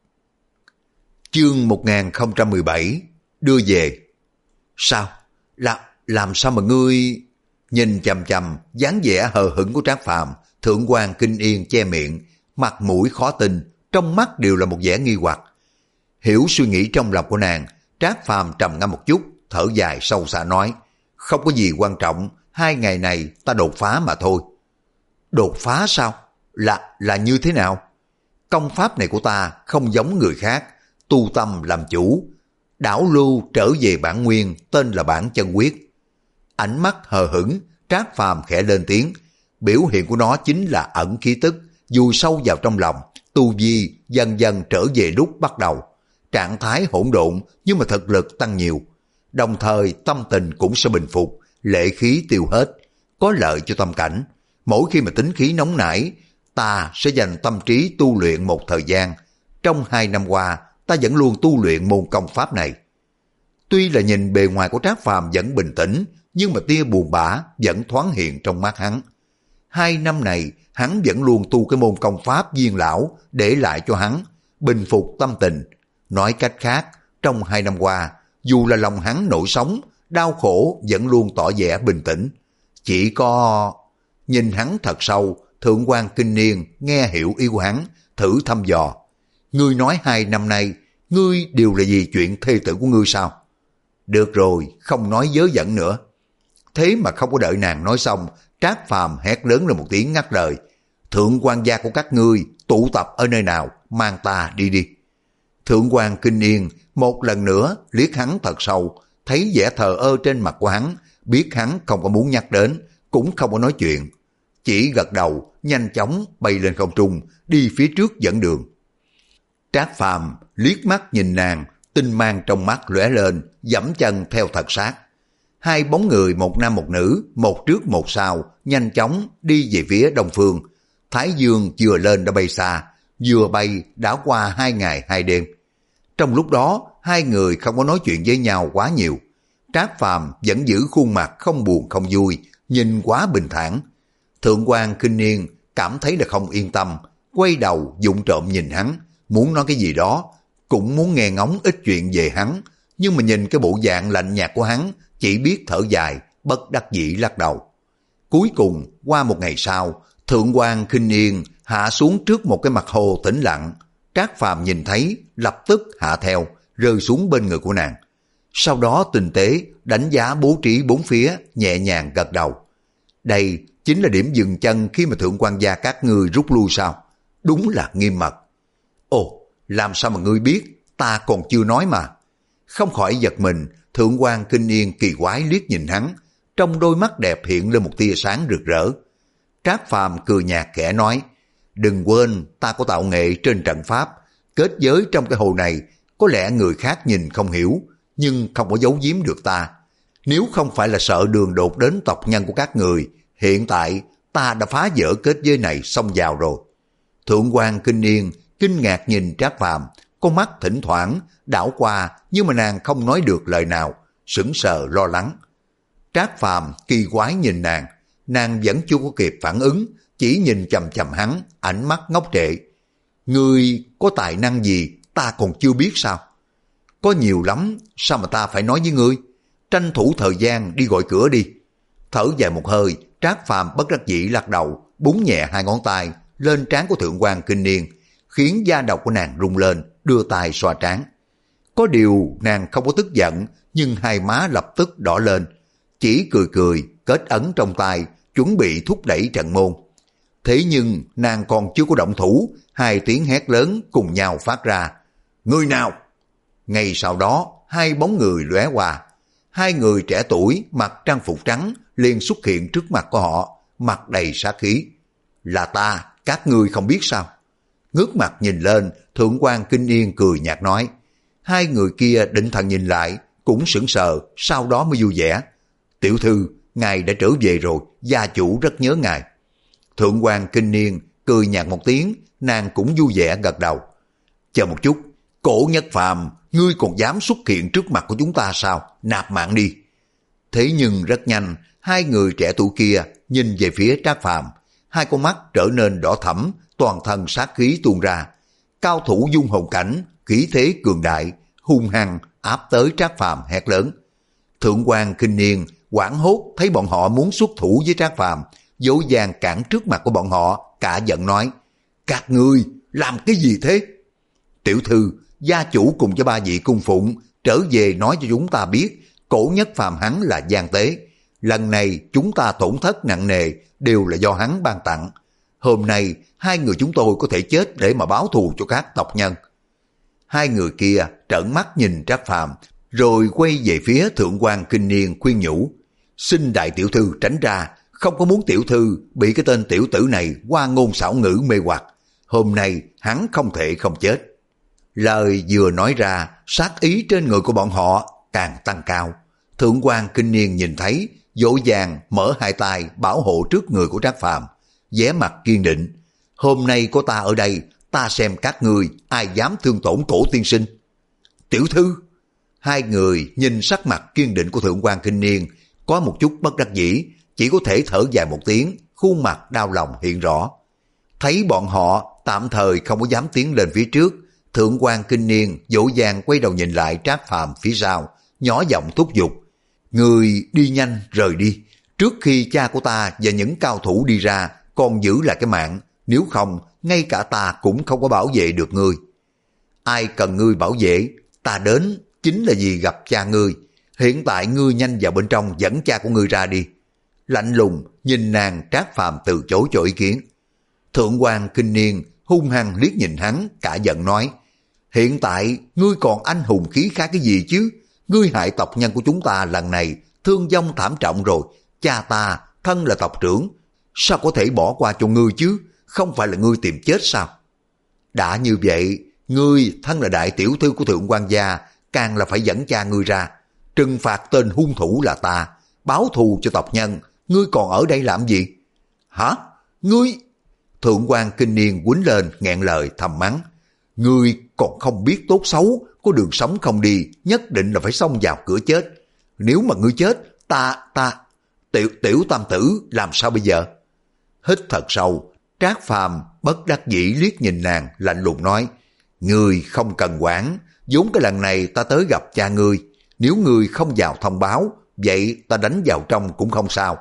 S1: Chương một nghìn không trăm mười bảy đưa về. Sao? Là, làm sao mà ngươi... Nhìn chằm chằm dáng vẻ hờ hững của Trác Phàm, Thượng quan Kinh Yên che miệng, mặt mũi khó tin, trong mắt đều là một vẻ nghi hoặc. Hiểu suy nghĩ trong lòng của nàng, Trác Phàm trầm ngâm một chút, thở dài sâu xa nói, không có gì quan trọng, hai ngày này ta đột phá mà thôi. Đột phá sao? Là, là như thế nào? Công pháp này của ta không giống người khác, tu tâm làm chủ, đảo lưu trở về bản nguyên, tên là bản chân quyết. Ánh mắt hờ hững, Trác Phàm khẽ lên tiếng, biểu hiện của nó chính là ẩn khí tức, dù sâu vào trong lòng, tu vi dần dần trở về lúc bắt đầu. Trạng thái hỗn độn nhưng mà thực lực tăng nhiều, đồng thời tâm tình cũng sẽ bình phục, lệ khí tiêu hết, có lợi cho tâm cảnh. Mỗi khi mà tính khí nóng nảy, ta sẽ dành tâm trí tu luyện một thời gian. Trong hai năm qua, ta vẫn luôn tu luyện môn công pháp này. Tuy là nhìn bề ngoài của Trác Phàm vẫn bình tĩnh, nhưng mà tia buồn bã vẫn thoáng hiện trong mắt hắn. Hai năm này hắn vẫn luôn tu cái môn công pháp viên lão để lại cho hắn, bình phục tâm tình. Nói cách khác, trong hai năm qua, dù là lòng hắn nổi sóng, đau khổ vẫn luôn tỏ vẻ bình tĩnh. Chỉ có... Nhìn hắn thật sâu, Thượng quan Kinh Niên nghe hiểu ý của hắn, thử thăm dò. Ngươi nói hai năm nay, ngươi đều là vì chuyện thê tử của ngươi sao? Được rồi, không nói vớ vẩn nữa. Thế mà không có đợi nàng nói xong, Trác Phàm hét lớn lên một tiếng ngắt lời. Thượng quan gia của các ngươi tụ tập ở nơi nào, mang ta đi đi. Thượng quan Kinh Niên một lần nữa liếc hắn thật sâu, thấy vẻ thờ ơ trên mặt của hắn, biết hắn không có muốn nhắc đến, cũng không có nói chuyện. Chỉ gật đầu, nhanh chóng bay lên không trung, đi phía trước dẫn đường. Trác Phàm liếc mắt nhìn nàng, tinh mang trong mắt lóe lên, giẫm chân theo thật sát. Hai bóng người một nam một nữ, một trước một sau, nhanh chóng đi về phía đông phương. Thái dương vừa lên đã bay xa, vừa bay đã qua hai ngày hai đêm. Trong lúc đó, hai người không có nói chuyện với nhau quá nhiều. Trác Phàm vẫn giữ khuôn mặt không buồn không vui, nhìn quá bình thản. Thượng quan Kinh Niên cảm thấy là không yên tâm, quay đầu vụng trộm nhìn hắn, muốn nói cái gì đó, cũng muốn nghe ngóng ít chuyện về hắn, nhưng mà nhìn cái bộ dạng lạnh nhạt của hắn, chỉ biết thở dài, bất đắc dĩ lắc đầu. Cuối cùng, qua một ngày sau, Thượng quan Kinh Niên hạ xuống trước một cái mặt hồ tĩnh lặng. Trác Phàm nhìn thấy, lập tức hạ theo, rơi xuống bên người của nàng. Sau đó tinh tế, đánh giá bố trí bốn phía, nhẹ nhàng gật đầu. Đây chính là điểm dừng chân khi mà Thượng quan gia các ngươi rút lui sao? Đúng là nghiêm mật. Ồ, làm sao mà ngươi biết, ta còn chưa nói mà. Không khỏi giật mình, Thượng quan Kinh Niên kỳ quái liếc nhìn hắn, trong đôi mắt đẹp hiện lên một tia sáng rực rỡ. Trác Phàm cười nhạt khẽ nói, đừng quên ta có tạo nghệ trên trận pháp, kết giới trong cái hồ này, có lẽ người khác nhìn không hiểu, nhưng không có giấu giếm được ta. Nếu không phải là sợ đường đột đến tộc nhân của các người, hiện tại ta đã phá vỡ kết giới này xông vào rồi. Thượng quan Kinh Niên kinh ngạc nhìn Trác Phàm, con mắt thỉnh thoảng đảo qua, nhưng mà nàng không nói được lời nào, sững sờ lo lắng. Trác Phàm kỳ quái nhìn nàng, nàng vẫn chưa có kịp phản ứng, chỉ nhìn chằm chằm hắn, ánh mắt ngốc trệ. Ngươi có tài năng gì ta còn chưa biết sao? Có nhiều lắm, sao mà ta phải nói với ngươi? Tranh thủ thời gian đi gọi cửa đi. Thở dài một hơi, Trác Phàm bất đắc dĩ lắc đầu, búng nhẹ hai ngón tay lên trán của Thượng quan Kinh Niên, khiến da đầu của nàng rung lên, đưa tay xoa trán. Có điều nàng không có tức giận, nhưng hai má lập tức đỏ lên, chỉ cười cười, kết ấn trong tay, chuẩn bị thúc đẩy trận môn. Thế nhưng nàng còn chưa có động thủ, hai tiếng hét lớn cùng nhau phát ra. Người nào? Ngay sau đó, hai bóng người lóe qua. Hai người trẻ tuổi mặc trang phục trắng liền xuất hiện trước mặt của họ, mặt đầy sát khí. Là ta, các ngươi không biết sao? Ngước mặt nhìn lên, Thượng quan Kinh Niên cười nhạt nói. Hai người kia định thần nhìn lại, cũng sững sờ, sau đó mới vui vẻ. Tiểu thư, ngài đã trở về rồi, gia chủ rất nhớ ngài. Thượng quan Kinh Niên cười nhạt một tiếng, nàng cũng vui vẻ gật đầu. Chờ một chút, Cổ Nhất Phàm, ngươi còn dám xuất hiện trước mặt của chúng ta sao? Nạp mạng đi. Thế nhưng rất nhanh, hai người trẻ tuổi kia nhìn về phía Trác Phàm, hai con mắt trở nên đỏ thẫm, toàn thân sát khí tuôn ra. Cao thủ dung hồn cảnh, khí thế cường đại, hung hăng áp tới Trác Phàm hét lớn. Thượng quan Kinh Niên hoảng hốt thấy bọn họ muốn xuất thủ với Trác Phàm, dỗ dàng cản trước mặt của bọn họ, cả giận nói: các ngươi làm cái gì thế? Tiểu thư, gia chủ cùng với ba vị cung phụng trở về nói cho chúng ta biết Cổ Nhất Phàm hắn là gian tế. Lần này chúng ta tổn thất nặng nề đều là do hắn ban tặng. Hôm nay hai người chúng tôi có thể chết để mà báo thù cho các tộc nhân. Hai người kia trợn mắt nhìn Trác Phàm, rồi quay về phía Thượng quan Kinh Niên khuyên nhủ: xin đại tiểu thư tránh ra, không có muốn tiểu thư bị cái tên tiểu tử này qua ngôn xảo ngữ mê hoặc. Hôm nay hắn không thể không chết. Lời vừa nói ra, sát ý trên người của bọn họ càng tăng cao. Thượng quan Kinh Niên nhìn thấy, dỗ dàng mở hai tay bảo hộ trước người của Trác Phàm, vẻ mặt kiên định. Hôm nay có ta ở đây, ta xem các ngươi ai dám thương tổn Cổ tiên sinh. Tiểu thư! Hai người nhìn sắc mặt kiên định của Thượng quan Kinh Niên, có một chút bất đắc dĩ, chỉ có thể thở dài một tiếng, khuôn mặt đau lòng hiện rõ. Thấy bọn họ tạm thời không có dám tiến lên phía trước, Thượng quan Kinh Niên dỗ dàng quay đầu nhìn lại Trác Phàm phía sau, nhỏ giọng thúc giục. Người đi nhanh rời đi, trước khi cha của ta và những cao thủ đi ra còn giữ lại cái mạng, nếu không ngay cả ta cũng không có bảo vệ được ngươi. Ai cần ngươi bảo vệ, ta đến chính là vì gặp cha ngươi. Hiện tại ngươi nhanh vào bên trong dẫn cha của ngươi ra đi. Lạnh lùng nhìn nàng, Trác Phàm từ chối cho ý kiến. Thượng quan Kinh Niên hung hăng liếc nhìn hắn, cả giận nói, hiện tại ngươi còn anh hùng khí khá cái gì chứ? Ngươi hại tộc nhân của chúng ta lần này thương vong thảm trọng rồi. Cha ta thân là tộc trưởng, sao có thể bỏ qua cho ngươi chứ? Không phải là ngươi tìm chết sao? Đã như vậy, ngươi thân là đại tiểu thư của Thượng quan gia, càng là phải dẫn cha ngươi ra, trừng phạt tên hung thủ là ta, báo thù cho tộc nhân. Ngươi còn ở đây làm gì? Hả? Ngươi... Thượng quan Kinh Niên quýnh lên nghẹn lời thầm mắng. Ngươi còn không biết tốt xấu, có đường sống không đi, nhất định là phải xông vào cửa chết. Nếu mà ngươi chết, ta, ta, tiểu, tiểu tam tử làm sao bây giờ? Hít thật sâu, Trác Phàm bất đắc dĩ liếc nhìn nàng, lạnh lùng nói, ngươi không cần quản, vốn cái lần này ta tới gặp cha ngươi, nếu ngươi không vào thông báo, vậy ta đánh vào trong cũng không sao.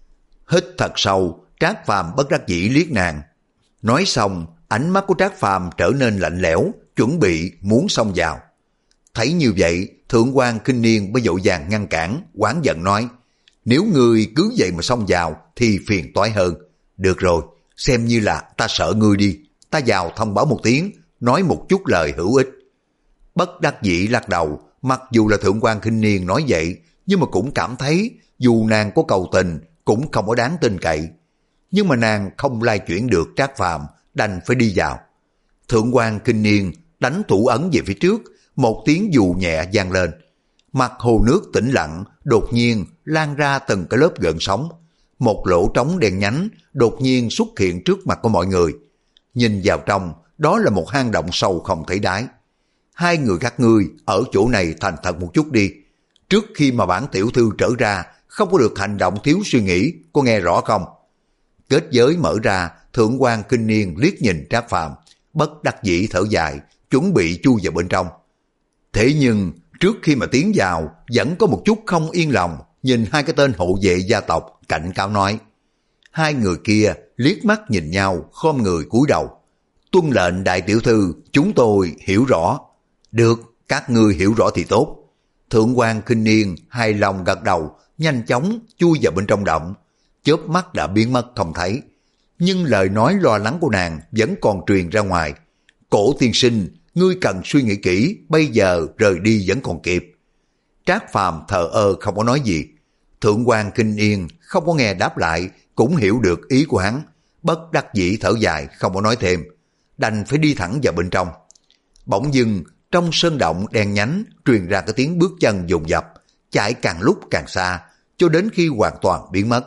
S1: Hít thật sâu, Trác Phàm bất đắc dĩ liếc nàng. Nói xong, ánh mắt của Trác Phàm trở nên lạnh lẽo, chuẩn bị muốn xông vào. Thấy như vậy, Thượng quan Kinh Niên mới vội vàng ngăn cản, oán giận nói, nếu ngươi cứ vậy mà xông vào thì phiền toái hơn. Được rồi, xem như là ta sợ ngươi đi, ta vào thông báo một tiếng, nói một chút lời hữu ích. Bất đắc dĩ lắc đầu, mặc dù là Thượng quan Kinh Niên nói vậy, nhưng mà cũng cảm thấy dù nàng có cầu tình cũng không có đáng tin cậy. Nhưng mà nàng không lai chuyển được Trác Phàm, đành phải đi vào. Thượng quan Kinh Niên đánh thủ ấn về phía trước, một tiếng dù nhẹ vang lên. Mặt hồ nước tĩnh lặng, đột nhiên lan ra từng cái lớp gợn sóng. Một lỗ trống đen nhánh đột nhiên xuất hiện trước mặt của mọi người. Nhìn vào trong, đó là một hang động sâu không thấy đáy. Hai người các ngươi ở chỗ này thành thật một chút đi. Trước khi mà bản tiểu thư trở ra, không có được hành động thiếu suy nghĩ, có nghe rõ không? Kết giới mở ra, Thượng quan Kinh Niên liếc nhìn Trác Phàm, bất đắc dĩ thở dài, chuẩn bị chui vào bên trong. Thế nhưng trước khi mà tiến vào, vẫn có một chút không yên lòng, nhìn hai cái tên hộ vệ gia tộc cảnh cáo nói. Hai người kia liếc mắt nhìn nhau, khom người cúi đầu. Tuân lệnh đại tiểu thư, chúng tôi hiểu rõ. Được, các ngươi hiểu rõ thì tốt. Thượng quan Kinh Niên hài lòng gật đầu, nhanh chóng chui vào bên trong động. Chớp mắt đã biến mất không thấy. Nhưng lời nói lo lắng của nàng vẫn còn truyền ra ngoài. Cổ tiên sinh, ngươi cần suy nghĩ kỹ, bây giờ rời đi vẫn còn kịp. Trác Phàm thờ ơ không có nói gì. Thượng quan Kinh Niên không có nghe đáp lại, cũng hiểu được ý của hắn. Bất đắc dĩ thở dài không có nói thêm, đành phải đi thẳng vào bên trong. Bỗng dưng trong sơn động đen nhánh truyền ra cái tiếng bước chân dồn dập, chạy càng lúc càng xa, cho đến khi hoàn toàn biến mất.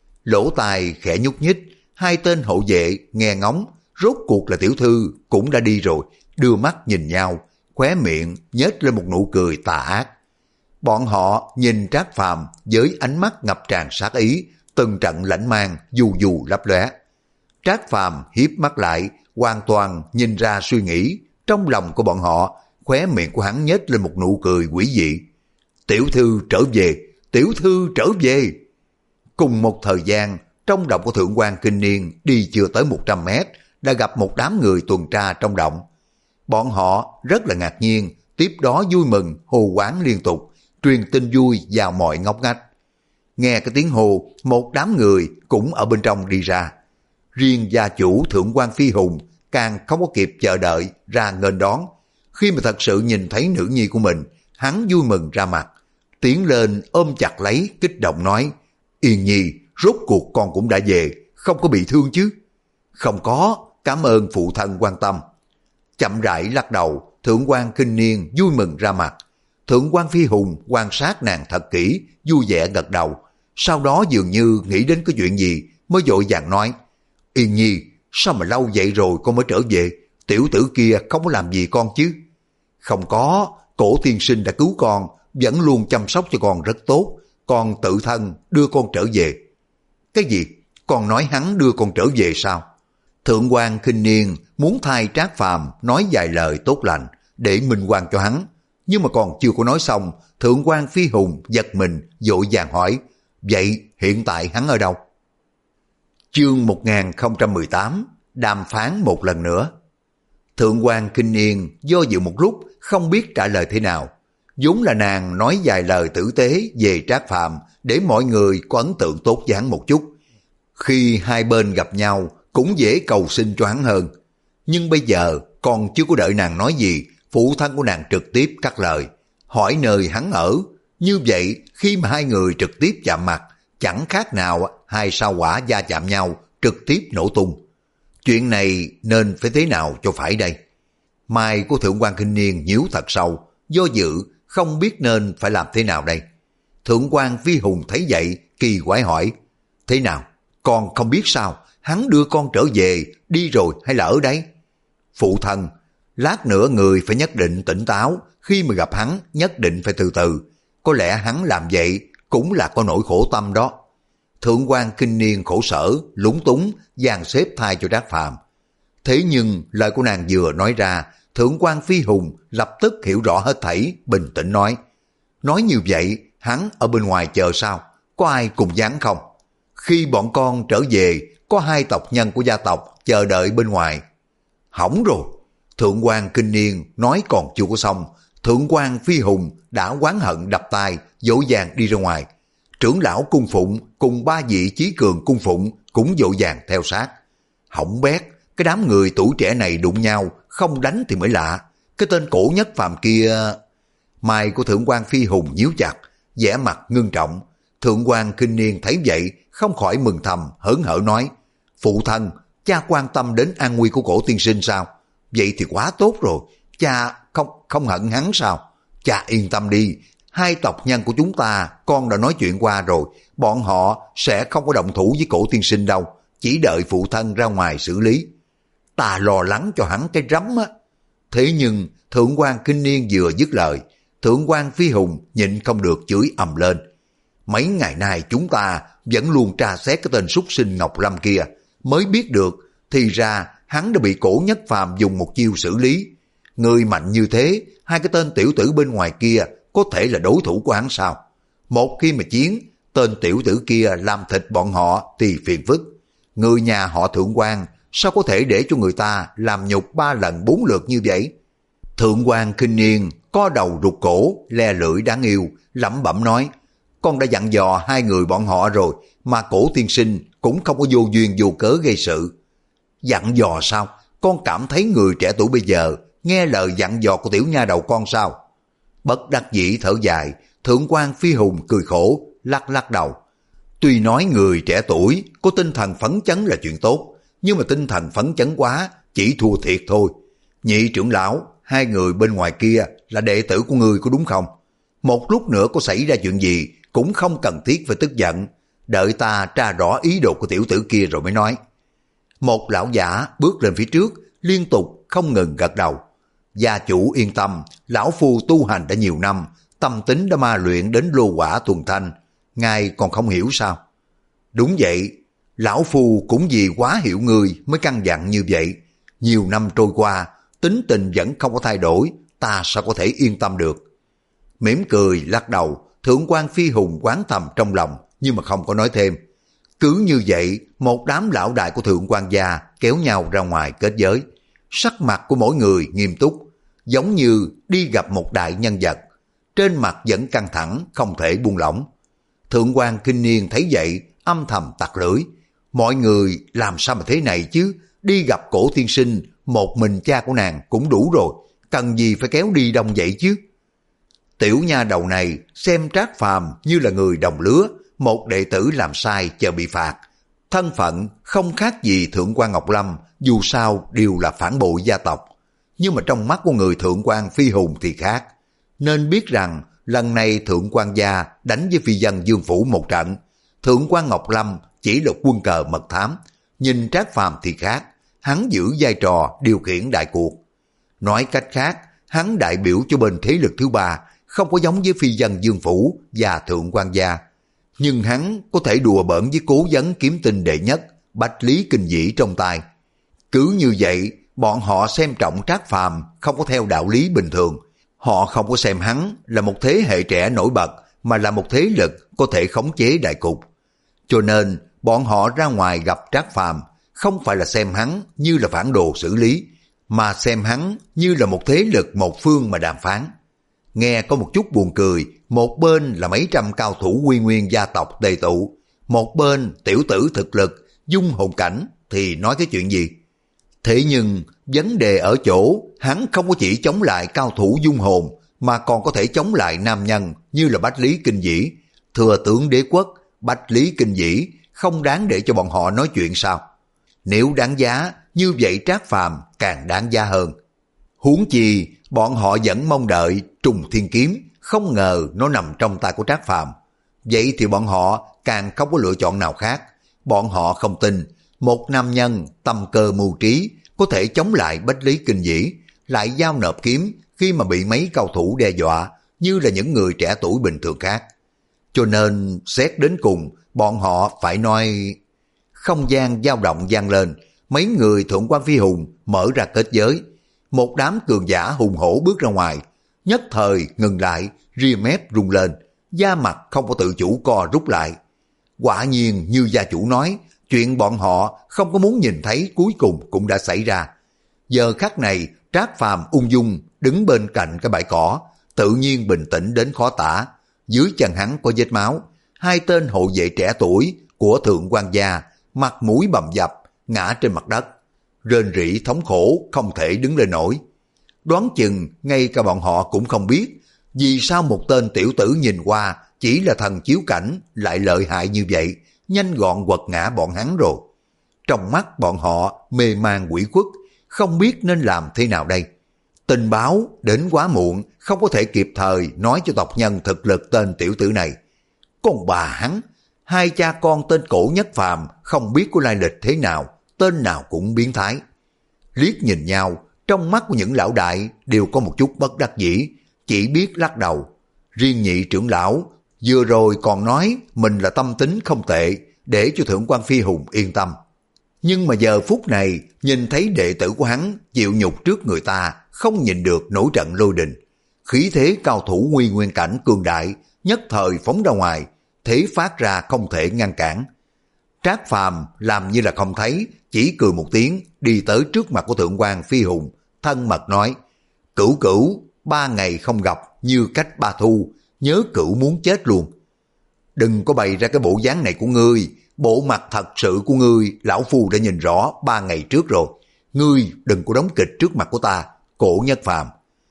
S1: Lỗ tai khẽ nhúc nhích, hai tên hộ vệ nghe ngóng, rốt cuộc là tiểu thư cũng đã đi rồi, đưa mắt nhìn nhau, khóe miệng nhếch lên một nụ cười tà ác. Bọn họ nhìn Trác Phàm với ánh mắt ngập tràn sát ý, từng trận lãnh mang dù dù lấp lóe. Trác Phàm hiếp mắt lại, hoàn toàn nhìn ra suy nghĩ trong lòng của bọn họ, khóe miệng của hắn nhếch lên một nụ cười quỷ dị. Tiểu thư trở về, tiểu thư trở về. Cùng một thời gian, trong động của Thượng quan Kinh Niên đi chưa tới một trăm mét, đã gặp một đám người tuần tra trong động. Bọn họ rất là ngạc nhiên, tiếp đó vui mừng, hô hoán liên tục, truyền tin vui vào mọi ngóc ngách. Nghe cái tiếng hô, một đám người cũng ở bên trong đi ra. Riêng gia chủ Thượng quan Phi Hùng càng không có kịp chờ đợi ra nghênh đón. Khi mà thật sự nhìn thấy nữ nhi của mình, hắn vui mừng ra mặt, tiến lên ôm chặt lấy, kích động nói, Yên Nhi, rốt cuộc con cũng đã về, không có bị thương chứ? Không có, cảm ơn phụ thân quan tâm. Chậm rãi lắc đầu, Thượng quan Kinh Niên vui mừng ra mặt. Thượng quan Phi Hùng quan sát nàng thật kỹ, vui vẻ gật đầu. Sau đó dường như nghĩ đến cái chuyện gì, mới vội vàng nói, Yên Nhi, sao mà lâu vậy rồi con mới trở về? Tiểu tử kia không có làm gì con chứ? Không có, cổ tiên sinh đã cứu con, vẫn luôn chăm sóc cho con rất tốt, con tự thân đưa con trở về. Cái gì? còn nói hắn đưa con trở về sao? Thượng quan Khinh Niên muốn thay Trác Phàm nói vài lời tốt lành để minh oan cho hắn, nhưng mà còn chưa có nói xong, Thượng quan Phi Hùng giật mình vội vàng hỏi, vậy hiện tại hắn ở đâu? Chương một nghìn không trăm mười tám, đàm phán một lần nữa. Thượng quan Khinh Niên do dự một lúc không biết trả lời thế nào. Vốn là nàng nói vài lời tử tế về Trác Phàm để mọi người có ấn tượng tốt với hắn một chút. Khi hai bên gặp nhau cũng dễ cầu xin cho hắn hơn. Nhưng bây giờ còn chưa có đợi nàng nói gì, phụ thân của nàng trực tiếp cắt lời, hỏi nơi hắn ở. Như vậy khi mà hai người trực tiếp chạm mặt, chẳng khác nào hai sao hỏa va chạm nhau, trực tiếp nổ tung. Chuyện này nên phải thế nào cho phải đây? Mai của Thượng quan Khinh Niên nhíu thật sâu, do dự không biết nên phải làm thế nào đây. Thượng quan Phi Hùng thấy vậy kỳ quái hỏi, thế nào, con không biết sao, hắn đưa con trở về đi rồi hay là ở đấy? Phụ thân, lát nữa người phải nhất định tỉnh táo, khi mà gặp hắn nhất định phải từ từ, có lẽ hắn làm vậy cũng là có nỗi khổ tâm đó. Thượng quan Khinh Niên khổ sở, lúng túng, dàn xếp thay cho Trác Phàm. Thế nhưng lời của nàng vừa nói ra, Thượng quan Phi Hùng lập tức hiểu rõ hết thảy, bình tĩnh nói, nói như vậy hắn ở bên ngoài chờ sao, có ai cùng hắn không? Khi bọn con trở về, có hai tộc nhân của gia tộc chờ đợi bên ngoài. Hỏng rồi, Thượng quan Khinh Niên nói còn chưa có xong, Thượng quan Phi Hùng đã oán hận đập tay, dỗ dàng đi ra ngoài. Trưởng lão cung phụng cùng ba vị chí cường cung phụng cũng dỗ dàng theo sát. Hỏng bét, cái đám người tuổi trẻ này đụng nhau, không đánh thì mới lạ. Cái tên cổ nhất phàm kia... Mai của Thượng quan Phi Hùng nhíu chặt, vẻ mặt ngưng trọng. Thượng quan Khinh Niên thấy vậy, không khỏi mừng thầm, hớn hở nói, phụ thân, cha quan tâm đến an nguy của cổ tiên sinh sao? Vậy thì quá tốt rồi, cha không không hận hắn sao? Cha yên tâm đi, hai tộc nhân của chúng ta con đã nói chuyện qua rồi, bọn họ sẽ không có động thủ với cổ tiên sinh đâu, chỉ đợi phụ thân ra ngoài xử lý. Ta lo lắng cho hắn cái rắm á. Thế nhưng Thượng quan Khinh Niên vừa dứt lời, Thượng quan Phi Hùng nhịn không được chửi ầm lên. Mấy ngày nay chúng ta vẫn luôn tra xét cái tên súc sinh Ngọc Lâm kia, mới biết được thì ra hắn đã bị cổ nhất phàm dùng một chiêu xử lý. Người mạnh như thế, hai cái tên tiểu tử bên ngoài kia có thể là đối thủ của hắn sao? Một khi mà chiến, tên tiểu tử kia làm thịt bọn họ thì phiền phức. Người nhà họ Thượng quan sao có thể để cho người ta làm nhục ba lần bốn lượt như vậy? Thượng quan Khinh Niên co đầu rụt cổ, le lưỡi đáng yêu, lẩm bẩm nói, con đã dặn dò hai người bọn họ rồi, mà cổ tiên sinh cũng không có vô duyên vô cớ gây sự. Dặn dò sao? Con cảm thấy người trẻ tuổi bây giờ nghe lời dặn dò của tiểu nha đầu con sao? Bất đắc dĩ thở dài, Thượng quan Phi Hùng cười khổ, lắc lắc đầu. Tuy nói người trẻ tuổi có tinh thần phấn chấn là chuyện tốt, nhưng mà tinh thần phấn chấn quá chỉ thua thiệt thôi. Nhị trưởng lão, hai người bên ngoài kia là đệ tử của ngươi có đúng không? Một lúc nữa có xảy ra chuyện gì cũng không cần thiết phải tức giận, đợi ta tra rõ ý đồ của tiểu tử kia rồi mới nói. Một lão giả bước lên phía trước, liên tục không ngừng gật đầu. Gia chủ yên tâm, lão phu tu hành đã nhiều năm, tâm tính đã ma luyện đến lô quả tuần thanh, ngài còn không hiểu sao? Đúng vậy, lão phu cũng vì quá hiểu người mới căn dặn như vậy. Nhiều năm trôi qua, tính tình vẫn không có thay đổi, ta sao có thể yên tâm được? Mỉm cười lắc đầu, Thượng quan Phi Hùng quán thầm trong lòng, nhưng mà không có nói thêm. Cứ như vậy, một đám lão đại của Thượng quan gia kéo nhau ra ngoài kết giới. Sắc mặt của mỗi người nghiêm túc, giống như đi gặp một đại nhân vật. Trên mặt vẫn căng thẳng, không thể buông lỏng. Thượng quan Khinh Niên thấy vậy, âm thầm tặc lưỡi. Mọi người làm sao mà thế này chứ? Đi gặp cổ tiên sinh, một mình cha của nàng cũng đủ rồi, cần gì phải kéo đi đông vậy chứ? Tiểu nha đầu này xem Trác Phàm như là người đồng lứa, một đệ tử làm sai chờ bị phạt. Thân phận không khác gì Thượng quan Ngọc Lâm, dù sao đều là phản bội gia tộc. Nhưng mà trong mắt của người Thượng quan Phi Hùng thì khác. Nên biết rằng lần này Thượng quan gia đánh với phi dân Dương Phủ một trận. Thượng quan Ngọc Lâm chỉ là quân cờ mật thám, nhìn Trác Phàm thì khác, hắn giữ vai trò điều khiển đại cuộc. Nói cách khác, hắn đại biểu cho bên thế lực thứ ba, không có giống với phi dân Dương Phủ và Thượng quan gia. Nhưng hắn có thể đùa bỡn với cố vấn kiếm tinh đệ nhất Bách Lý Kinh Vĩ trong tay. Cứ như vậy, bọn họ xem trọng Trác Phàm không có theo đạo lý bình thường. Họ không có xem hắn là một thế hệ trẻ nổi bật, mà là một thế lực có thể khống chế đại cục. Cho nên, bọn họ ra ngoài gặp Trác Phàm không phải là xem hắn như là phản đồ xử lý, mà xem hắn như là một thế lực một phương mà đàm phán. Nghe có một chút buồn cười, một bên là mấy trăm cao thủ quy nguyên gia tộc tề tụ, một bên tiểu tử thực lực, dung hồn cảnh thì nói cái chuyện gì? Thế nhưng vấn đề ở chỗ hắn không có chỉ chống lại cao thủ dung hồn, mà còn có thể chống lại nam nhân như là Bách Lý Kinh Vĩ, thừa tướng đế quốc. Bách Lý Kinh Vĩ không đáng để cho bọn họ nói chuyện sao? Nếu đáng giá, như vậy Trác Phàm càng đáng giá hơn. Huống chi, bọn họ vẫn mong đợi Trùng Thiên Kiếm, không ngờ nó nằm trong tay của Trác Phàm. Vậy thì bọn họ càng không có lựa chọn nào khác. Bọn họ không tin, một nam nhân tâm cơ mưu trí có thể chống lại Bách Lý Kinh Vĩ, lại giao nộp kiếm khi mà bị mấy cao thủ đe dọa như là những người trẻ tuổi bình thường khác. Cho nên, xét đến cùng, bọn họ phải nói... Không gian dao động vang lên, mấy người Thượng quan Phi Hùng mở ra kết giới. Một đám cường giả hùng hổ bước ra ngoài, nhất thời ngừng lại, ria mép rung lên, da mặt không có tự chủ co rút lại. Quả nhiên như gia chủ nói, chuyện bọn họ không có muốn nhìn thấy cuối cùng cũng đã xảy ra. Giờ khắc này, Trác Phàm ung dung đứng bên cạnh cái bãi cỏ, tự nhiên bình tĩnh đến khó tả. Dưới chân hắn có vết máu, hai tên hộ vệ trẻ tuổi của Thượng quan gia mặt mũi bầm dập ngã trên mặt đất, rên rỉ thống khổ không thể đứng lên nổi. Đoán chừng ngay cả bọn họ cũng không biết vì sao một tên tiểu tử nhìn qua chỉ là thần chiếu cảnh lại lợi hại như vậy, nhanh gọn quật ngã bọn hắn rồi. Trong mắt bọn họ mê man quỷ khuất, không biết nên làm thế nào đây. Tình báo đến quá muộn, không có thể kịp thời nói cho tộc nhân thực lực tên tiểu tử này. Con bà hắn, hai cha con tên Cổ Nhất Phàm không biết có lai lịch thế nào, tên nào cũng biến thái. Liếc nhìn nhau, trong mắt của những lão đại đều có một chút bất đắc dĩ, chỉ biết lắc đầu. Riêng nhị trưởng lão vừa rồi còn nói mình là tâm tính không tệ, để cho Thượng quan Phi Hùng yên tâm. Nhưng mà giờ phút này nhìn thấy đệ tử của hắn chịu nhục trước người ta, không nhìn được nổi trận lôi đình. Khí thế cao thủ nguy nguyên cảnh cường đại nhất thời phóng ra ngoài, thế phát ra không thể ngăn cản. Trác Phàm làm như là không thấy, chỉ cười một tiếng đi tới trước mặt của Thượng quan Phi Hùng, thân mật nói: Cửu cửu, ba ngày không gặp như cách ba thu, nhớ cửu muốn chết luôn. Đừng có bày ra cái bộ dáng này của ngươi, bộ mặt thật sự của ngươi lão phu đã nhìn rõ ba ngày trước rồi. Ngươi đừng có đóng kịch trước mặt của ta, Cổ Nhất Phàm.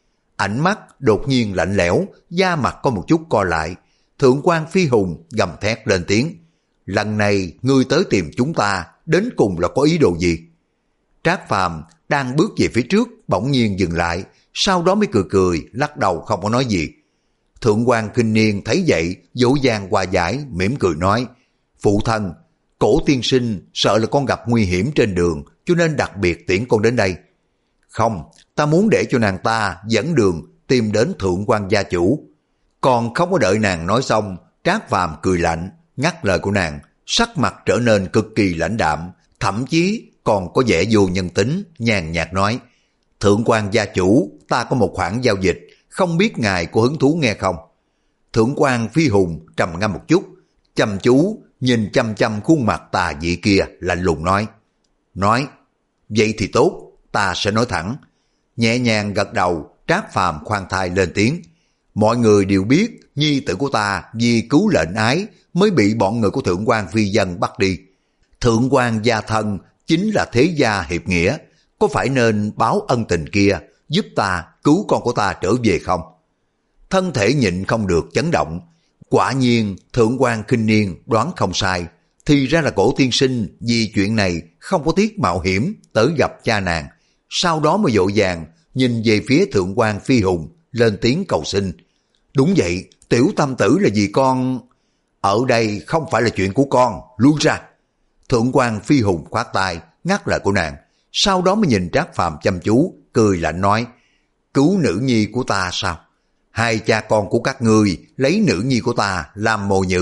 S1: Ánh mắt đột nhiên lạnh lẽo, da mặt có một chút co lại. Thượng quan Phi Hùng gầm thét lên tiếng: Lần này ngươi tới tìm chúng ta, đến cùng là có ý đồ gì? Trác Phàm đang bước về phía trước, bỗng nhiên dừng lại, sau đó mới cười cười, lắc đầu không có nói gì. Thượng quan Kinh Niên thấy vậy, dỗ dàng hòa giải, mỉm cười nói: Phụ thân, Cổ tiên sinh sợ là con gặp nguy hiểm trên đường, cho nên đặc biệt tiễn con đến đây. Không, ta muốn để cho nàng ta dẫn đường tìm đến Thượng quan gia chủ. Còn không có đợi nàng nói xong, Trác Phàm cười lạnh, ngắt lời của nàng, sắc mặt trở nên cực kỳ lãnh đạm, thậm chí còn có vẻ vô nhân tính, nhàn nhạt nói: Thượng quan gia chủ, ta có một khoản giao dịch, không biết ngài có hứng thú nghe không? Thượng quan Phi Hùng trầm ngâm một chút, chăm chú nhìn chăm chăm khuôn mặt tà dị kia, lạnh lùng nói: Nói, vậy thì tốt, ta sẽ nói thẳng. Nhẹ nhàng gật đầu, Trác Phàm khoan thai lên tiếng: Mọi người đều biết nhi tử của ta vì cứu lệnh ái mới bị bọn người của Thượng quan Phi Dân bắt đi. Thượng quan gia thân chính là thế gia hiệp nghĩa, có phải nên báo ân tình kia, giúp ta cứu con của ta trở về không? Thân thể nhịn không được chấn động. Quả nhiên Thượng quan Kinh Niên đoán không sai, thì ra là Cổ tiên sinh vì chuyện này không có tiếc mạo hiểm tới gặp cha nàng, sau đó mới vội vàng nhìn về phía Thượng quan Phi Hùng, lên tiếng cầu xin: Đúng vậy, tiểu tam tử là vì con... Ở đây không phải là chuyện của con, lui ra. Thượng quan Phi Hùng khoát tay, ngắt lời của nàng, sau đó mới nhìn Trác Phàm chăm chú, cười lạnh nói: Cứu nữ nhi của ta sao? Hai cha con của các ngươi lấy nữ nhi của ta làm mồi nhữ,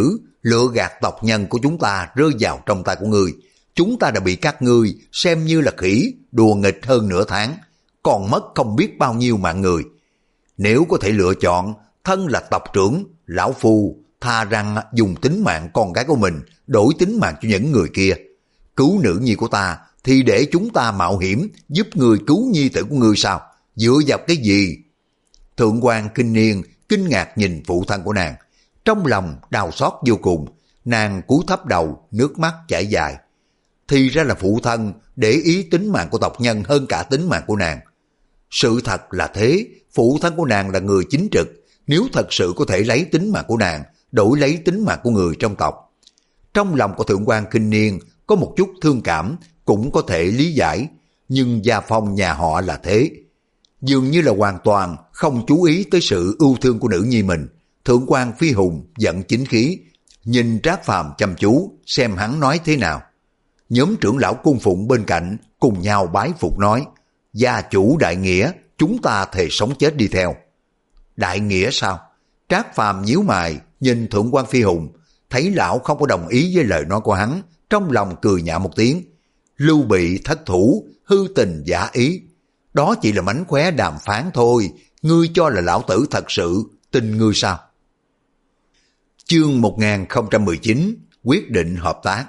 S1: lựa gạt tộc nhân của chúng ta rơi vào trong tay của ngươi. Chúng ta đã bị các ngươi xem như là khỉ, đùa nghịch hơn nửa tháng, còn mất không biết bao nhiêu mạng người. Nếu có thể lựa chọn, thân là tộc trưởng, lão phu tha rằng dùng tính mạng con gái của mình đổi tính mạng cho những người kia. Cứu nữ nhi của ta thì để chúng ta mạo hiểm giúp người cứu nhi tử của ngươi sao? Dựa vào cái gì? Thượng quan Kinh Niên kinh ngạc nhìn phụ thân của nàng, trong lòng đau xót vô cùng. Nàng cúi thấp đầu, nước mắt chảy dài. Thì ra là phụ thân để ý tính mạng của tộc nhân hơn cả tính mạng của nàng. Sự thật là thế, phụ thân của nàng là người chính trực, nếu thật sự có thể lấy tính mạng của nàng đổi lấy tính mạng của người trong tộc. Trong lòng của Thượng quan Kinh Niên có một chút thương cảm, cũng có thể lý giải, nhưng gia phong nhà họ là thế. Dường như là hoàn toàn không chú ý tới sự ưu thương của nữ nhi mình. Thượng quan Phi Hùng giận chính khí, nhìn Trác Phàm chăm chú xem hắn nói thế nào. Nhóm trưởng lão cung phụng bên cạnh cùng nhau bái phục nói, gia chủ đại nghĩa, chúng ta thề sống chết đi theo. Đại nghĩa sao? Trác Phàm nhíu mày nhìn Thượng quan Phi Hùng, thấy lão không có đồng ý với lời nói của hắn, trong lòng cười nhạo một tiếng. Lưu Bị thất thủ, hư tình giả ý, đó chỉ là mánh khóe đàm phán thôi, ngươi cho là lão tử thật sự tin ngươi sao? Chương một nghìn không trăm mười chín, quyết định hợp tác.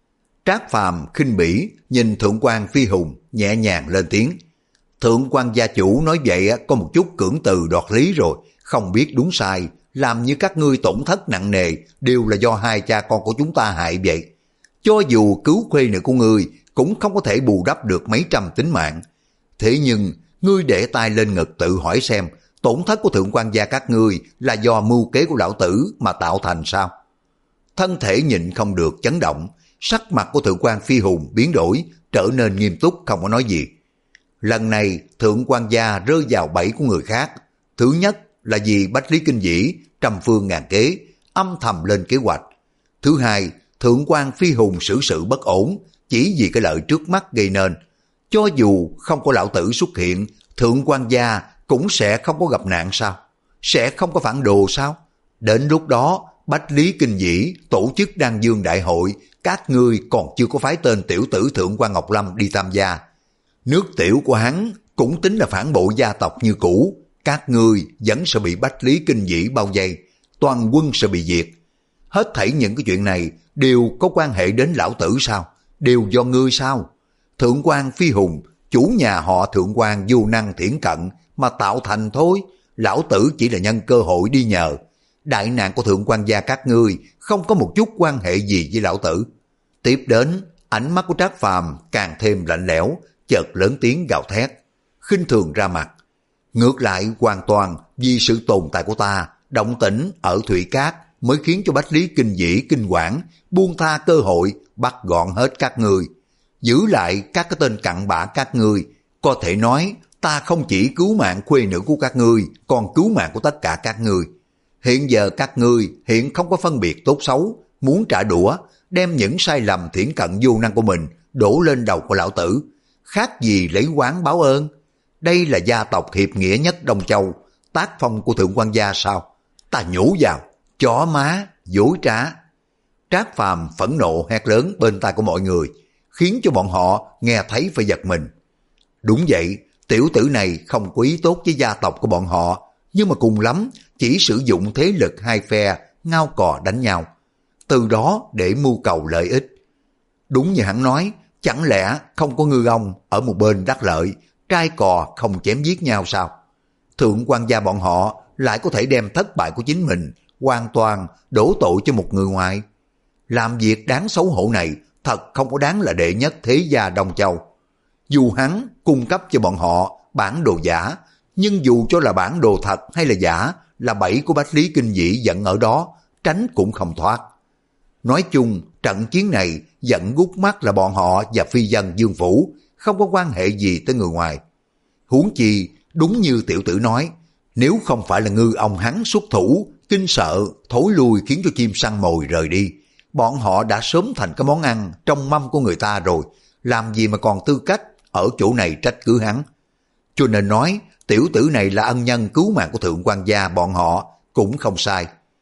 S1: Trác Phàm khinh bỉ nhìn Thượng quan Phi Hùng, nhẹ nhàng lên tiếng. Thượng quan gia chủ nói vậy có một chút cưỡng từ đoạt lý rồi, không biết đúng sai, làm như các ngươi tổn thất nặng nề đều là do hai cha con của chúng ta hại vậy. Cho dù cứu khuê nữ của ngươi cũng không có thể bù đắp được mấy trăm tính mạng. Thế nhưng ngươi để tay lên ngực tự hỏi xem, tổn thất của thượng quan gia các ngươi là do mưu kế của lão tử mà tạo thành sao? Thân thể nhịn không được chấn động, sắc mặt của thượng quan Phi Hùng biến đổi, trở nên nghiêm túc không có nói gì. Lần này thượng quan gia rơi vào bẫy của người khác. Thứ nhất là vì Bách Lý Kinh Dĩ trăm phương ngàn kế, âm thầm lên kế hoạch. Thứ hai, thượng quan Phi Hùng xử sự bất ổn, chỉ vì cái lợi trước mắt gây nên. Cho dù không có lão tử xuất hiện, thượng quan gia cũng sẽ không có gặp nạn sao? Sẽ không có phản đồ sao? Đến lúc đó, Bách Lý Kinh Dĩ tổ chức Đan Dương Đại Hội, các ngươi còn chưa có phái tên tiểu tử thượng quan Ngọc Lâm đi tham gia. Nước tiểu của hắn cũng tính là phản bội gia tộc như cũ, các ngươi vẫn sẽ bị Bách Lý Kinh Dĩ bao vây, toàn quân sẽ bị diệt. Hết thảy những cái chuyện này đều có quan hệ đến lão tử sao? Đều do ngươi sao? Thượng quan Phi Hùng, chủ nhà họ Thượng quan vô năng thiển cận mà tạo thành thôi, lão tử chỉ là nhân cơ hội đi nhờ. Đại nạn của thượng quan gia các ngươi không có một chút quan hệ gì với lão tử. Tiếp đến, ánh mắt của Trác Phàm càng thêm lạnh lẽo, chợt lớn tiếng gào thét, khinh thường ra mặt. Ngược lại hoàn toàn vì sự tồn tại của ta, động tĩnh ở Thủy Cát mới khiến cho Bách Lý Kinh Dĩ kinh quản, buông tha cơ hội bắt gọn hết các ngươi, giữ lại các cái tên cặn bã các ngươi. Có thể nói ta không chỉ cứu mạng khuê nữ của các ngươi, còn cứu mạng của tất cả các ngươi. Hiện giờ các ngươi hiện không có phân biệt tốt xấu, muốn trả đũa, đem những sai lầm thiển cận vô năng của mình đổ lên đầu của lão tử, khác gì lấy oán báo ơn. Đây là gia tộc hiệp nghĩa nhất Đông Châu, tác phong của thượng quan gia sao? Ta nhổ vào, chó má, dối trá. Trác Phàm phẫn nộ hét lớn bên tai của mọi người, khiến cho bọn họ nghe thấy phải giật mình. Đúng vậy, tiểu tử này không có ý tốt với gia tộc của bọn họ, nhưng mà cùng lắm chỉ sử dụng thế lực hai phe ngao cò đánh nhau, từ đó để mưu cầu lợi ích. Đúng như hắn nói, chẳng lẽ không có ngư ông ở một bên đắc lợi, trai cò không chém giết nhau sao? Thượng quan gia bọn họ lại có thể đem thất bại của chính mình hoàn toàn đổ tội cho một người ngoài. Làm việc đáng xấu hổ này thật không có đáng là đệ nhất thế gia Đông Châu. Dù hắn cung cấp cho bọn họ bản đồ giả, nhưng dù cho là bản đồ thật hay là giả, là bẫy của Bách Lý Kinh Dĩ dẫn ở đó, tránh cũng không thoát. Nói chung, trận chiến này dẫn gút mắt là bọn họ và phi dân Dương Phủ, không có quan hệ gì tới người ngoài. Huống chi, đúng như tiểu tử nói, nếu không phải là ngư ông hắn xuất thủ, kinh sợ, thối lui khiến cho chim săn mồi rời đi, bọn họ đã sớm thành cái món ăn trong mâm của người ta rồi, làm gì mà còn tư cách ở chỗ này trách cứ hắn. Cho nên nói, tiểu tử này là ân nhân cứu mạng của thượng quan gia bọn họ cũng không sai.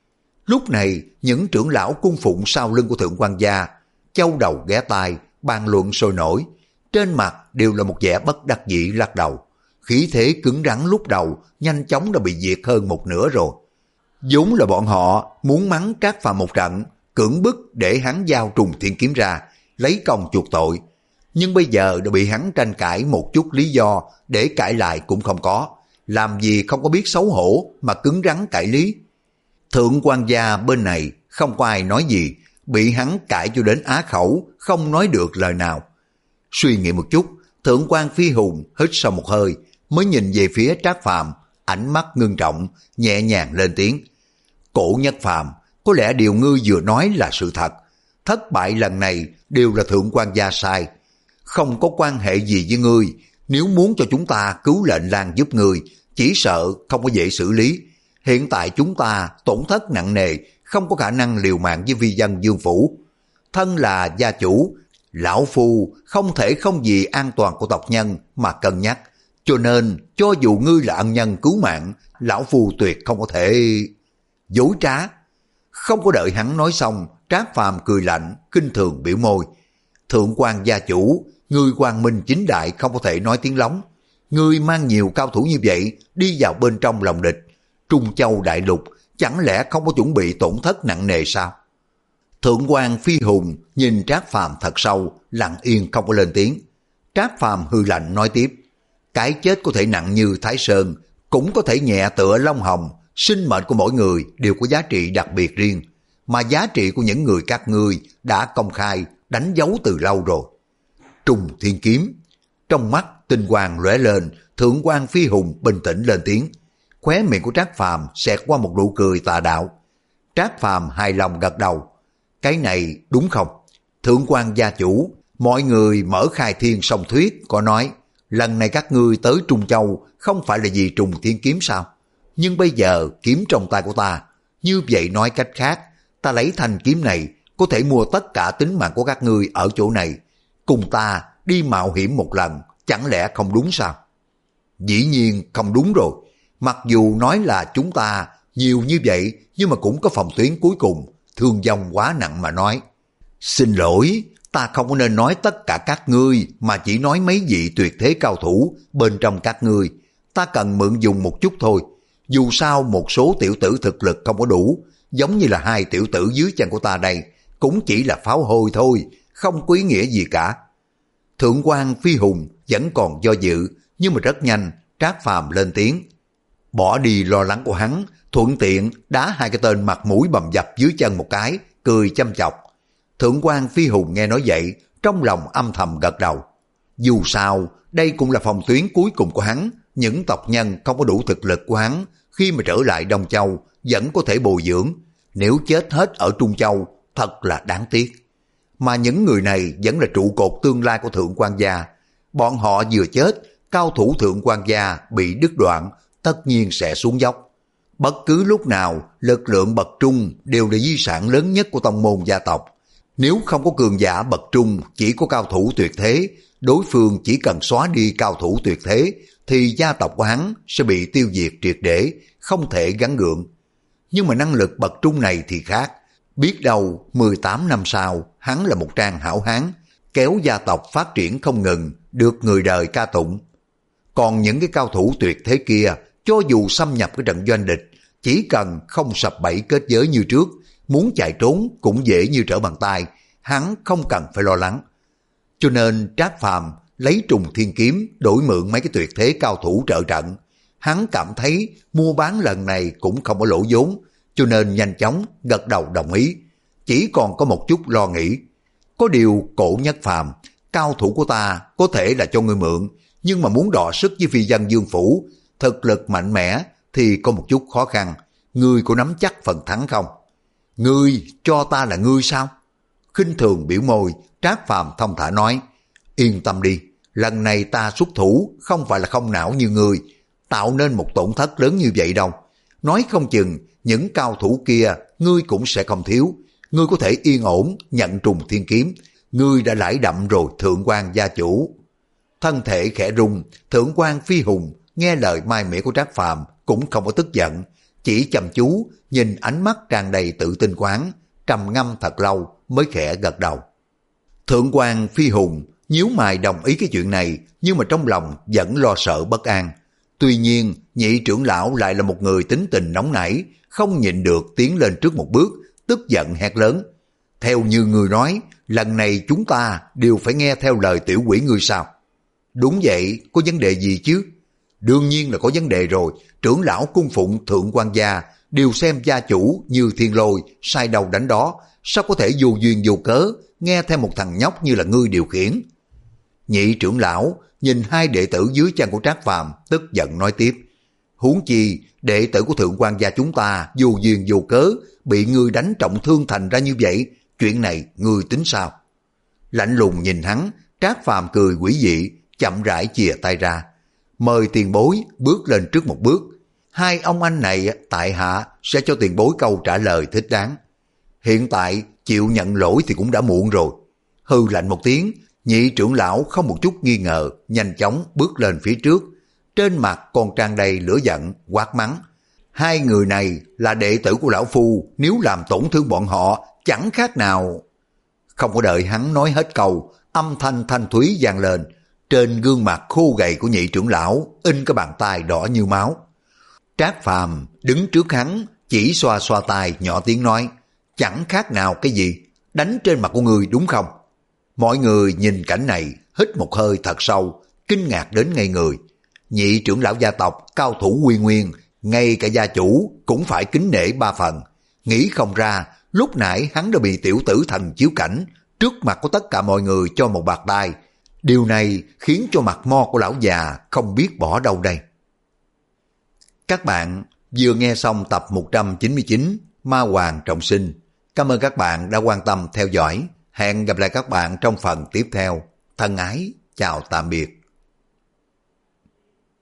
S1: Lúc này, những trưởng lão cung phụng sau lưng của Thượng quan gia, châu đầu ghé tai, bàn luận sôi nổi. Trên mặt đều là một vẻ bất đắc dĩ lắc đầu. Khí thế cứng rắn lúc đầu, nhanh chóng đã bị diệt hơn một nửa rồi. Vốn là bọn họ muốn mắng Trác Phàm một trận, cưỡng bức để hắn giao Trùng Thiên Kiếm ra, lấy công chuộc tội. Nhưng bây giờ đã bị hắn tranh cãi một chút lý do để cãi lại cũng không có. Làm gì không có biết xấu hổ mà cứng rắn cãi lý. Thượng quan gia bên này không có ai nói gì, bị hắn cãi cho đến á khẩu, không nói được lời nào. Suy nghĩ một chút, Thượng quan Phi Hùng hít sâu một hơi, mới nhìn về phía Trác Phàm, ánh mắt ngưng trọng, nhẹ nhàng lên tiếng. Cổ Nhất Phàm, có lẽ điều ngươi vừa nói là sự thật. Thất bại lần này đều là Thượng quan gia sai. Không có quan hệ gì với ngươi, nếu muốn cho chúng ta cứu lệnh Lang giúp ngươi, chỉ sợ không có dễ xử lý. Hiện tại chúng ta tổn thất nặng nề, không có khả năng liều mạng với vi dân Dương Phủ. Thân là gia chủ, lão phu không thể không vì an toàn của tộc nhân mà cân nhắc. Cho nên, cho dù ngươi là ân nhân cứu mạng, lão phu tuyệt không có thể dối trá. Không có đợi hắn nói xong, Trác Phàm cười lạnh, khinh thường biểu môi. Thượng quan gia chủ, ngươi quang minh chính đại không có thể nói tiếng lóng. Ngươi mang nhiều cao thủ như vậy đi vào bên trong lòng địch, Trung Châu đại lục chẳng lẽ không có chuẩn bị tổn thất nặng nề sao? Thượng quan Phi Hùng nhìn Trác Phàm thật sâu, lặng yên không có lên tiếng. Trác Phàm hư lạnh nói tiếp. Cái chết có thể nặng như Thái Sơn, cũng có thể nhẹ tựa Long Hồng. Sinh mệnh của mỗi người đều có giá trị đặc biệt riêng, mà giá trị của những người các ngươi đã công khai đánh dấu từ lâu rồi. Trùng Thiên Kiếm. Trong mắt tinh quang lóe lên, Thượng quan Phi Hùng bình tĩnh lên tiếng. Khóe miệng của Trác Phàm xẹt qua một nụ cười tà đạo. Trác Phàm hài lòng gật đầu. Cái này đúng không? Thượng quan gia chủ, mọi người mở khai thiên song thuyết có nói, lần này các ngươi tới Trung Châu không phải là vì Trùng Thiên Kiếm sao? Nhưng bây giờ kiếm trong tay của ta, như vậy nói cách khác, ta lấy thanh kiếm này có thể mua tất cả tính mạng của các ngươi ở chỗ này, cùng ta đi mạo hiểm một lần, chẳng lẽ không đúng sao? Dĩ nhiên không đúng rồi, mặc dù nói là chúng ta nhiều như vậy, nhưng mà cũng có phòng tuyến cuối cùng, thương vong quá nặng mà nói. Xin lỗi, ta không có nên nói tất cả các ngươi, mà chỉ nói mấy vị tuyệt thế cao thủ bên trong các ngươi. Ta cần mượn dùng một chút thôi. Dù sao một số tiểu tử thực lực không có đủ, giống như là hai tiểu tử dưới chân của ta đây, cũng chỉ là pháo hôi thôi, không có ý nghĩa gì cả. Thượng quan Phi Hùng vẫn còn do dự, nhưng mà rất nhanh, Trác Phàm lên tiếng. Bỏ đi lo lắng của hắn, thuận tiện đá hai cái tên mặt mũi bầm dập dưới chân một cái, cười chăm chọc. Thượng quan Phi Hùng nghe nói vậy, trong lòng âm thầm gật đầu. Dù sao, đây cũng là phòng tuyến cuối cùng của hắn, những tộc nhân không có đủ thực lực của hắn, khi mà trở lại Đông Châu, vẫn có thể bồi dưỡng. Nếu chết hết ở Trung Châu, thật là đáng tiếc. Mà những người này vẫn là trụ cột tương lai của Thượng quan gia. Bọn họ vừa chết, cao thủ Thượng quan gia bị đứt đoạn, tất nhiên sẽ xuống dốc. Bất cứ lúc nào, lực lượng bậc trung đều là di sản lớn nhất của tông môn gia tộc. Nếu không có cường giả bậc trung, chỉ có cao thủ tuyệt thế, đối phương chỉ cần xóa đi cao thủ tuyệt thế, thì gia tộc của hắn sẽ bị tiêu diệt triệt để, không thể gắn gượng. Nhưng mà năng lực bậc trung này thì khác. Biết đâu mười tám năm sau, hắn là một trang hảo hán, kéo gia tộc phát triển không ngừng, được người đời ca tụng. Còn những cái cao thủ tuyệt thế kia, cho dù xâm nhập cái trận doanh địch, chỉ cần không sập bẫy kết giới như trước, muốn chạy trốn cũng dễ như trở bàn tay, hắn không cần phải lo lắng. Cho nên Trác Phàm lấy Trùng Thiên Kiếm đổi mượn mấy cái tuyệt thế cao thủ trợ trận. Hắn cảm thấy mua bán lần này cũng không có lỗ vốn, cho nên nhanh chóng gật đầu đồng ý. Chỉ còn có một chút lo nghĩ. Có điều Cổ Nhất Phàm, cao thủ của ta có thể là cho ngươi mượn, nhưng mà muốn đọ sức với phi dân Dương Phủ, thực lực mạnh mẽ thì có một chút khó khăn. Ngươi có nắm chắc phần thắng không? Ngươi cho ta là ngươi sao? Khinh thường biểu môi, Trác Phàm thông thả nói. Yên tâm đi, lần này ta xuất thủ không phải là không não như ngươi, tạo nên một tổn thất lớn như vậy đâu. Nói không chừng những cao thủ kia ngươi cũng sẽ không thiếu. Ngươi có thể yên ổn nhận Trùng Thiên Kiếm. Ngươi đã lãi đậm rồi Thượng quan gia chủ. Thân thể khẽ rung, Thượng quan Phi Hùng nghe lời mai mỉa của Trác Phàm cũng không có tức giận, chỉ chăm chú nhìn ánh mắt tràn đầy tự tin quán, trầm ngâm thật lâu mới khẽ gật đầu. Thượng quan Phi Hùng nhíu mày đồng ý cái chuyện này, nhưng mà trong lòng vẫn lo sợ bất an. Tuy nhiên, nhị trưởng lão lại là một người tính tình nóng nảy, không nhịn được tiến lên trước một bước, tức giận hét lớn. Theo như người nói, lần này chúng ta đều phải nghe theo lời tiểu quỷ ngươi sao? Đúng vậy, có vấn đề gì chứ? Đương nhiên là có vấn đề rồi, trưởng lão cung phụng thượng quan gia, đều xem gia chủ như thiên lôi, sai đầu đánh đó, sao có thể vô duyên vô cớ, nghe theo một thằng nhóc như là ngươi điều khiển. Nhị trưởng lão nhìn hai đệ tử dưới chân của Trác Phàm, tức giận nói tiếp. Huống chi, đệ tử của thượng quan gia chúng ta vô duyên vô cớ, bị ngươi đánh trọng thương thành ra như vậy, chuyện này ngươi tính sao? Lạnh lùng nhìn hắn, Trác Phàm cười quỷ dị, chậm rãi chìa tay ra. Mời tiền bối bước lên trước một bước. Hai ông anh này tại hạ sẽ cho tiền bối câu trả lời thích đáng. Hiện tại chịu nhận lỗi thì cũng đã muộn rồi. Hư lạnh một tiếng, nhị trưởng lão không một chút nghi ngờ, nhanh chóng bước lên phía trước. Trên mặt còn tràn đầy lửa giận, quát mắng. Hai người này là đệ tử của lão phu, nếu làm tổn thương bọn họ, chẳng khác nào. Không có đợi hắn nói hết câu, âm thanh thanh thúy vang lên. Trên gương mặt khô gầy của nhị trưởng lão in cái bàn tay đỏ như máu. Trác Phàm đứng trước hắn, chỉ xoa xoa tay nhỏ tiếng nói, chẳng khác nào cái gì, đánh trên mặt của người đúng không? Mọi người nhìn cảnh này, hít một hơi thật sâu, kinh ngạc đến ngây người. Nhị trưởng lão gia tộc, cao thủ uy nguyên, ngay cả gia chủ cũng phải kính nể ba phần. Nghĩ không ra, lúc nãy hắn đã bị tiểu tử thần chiếu cảnh, trước mặt của tất cả mọi người cho một bạt tai. Điều này khiến cho mặt mo của lão già không biết bỏ đâu đây. Các bạn vừa nghe xong tập một trăm chín mươi chín Ma Hoàng Trọng Sinh. Cảm ơn các bạn đã quan tâm theo dõi. Hẹn gặp lại các bạn trong phần tiếp theo. Thân ái, chào tạm biệt.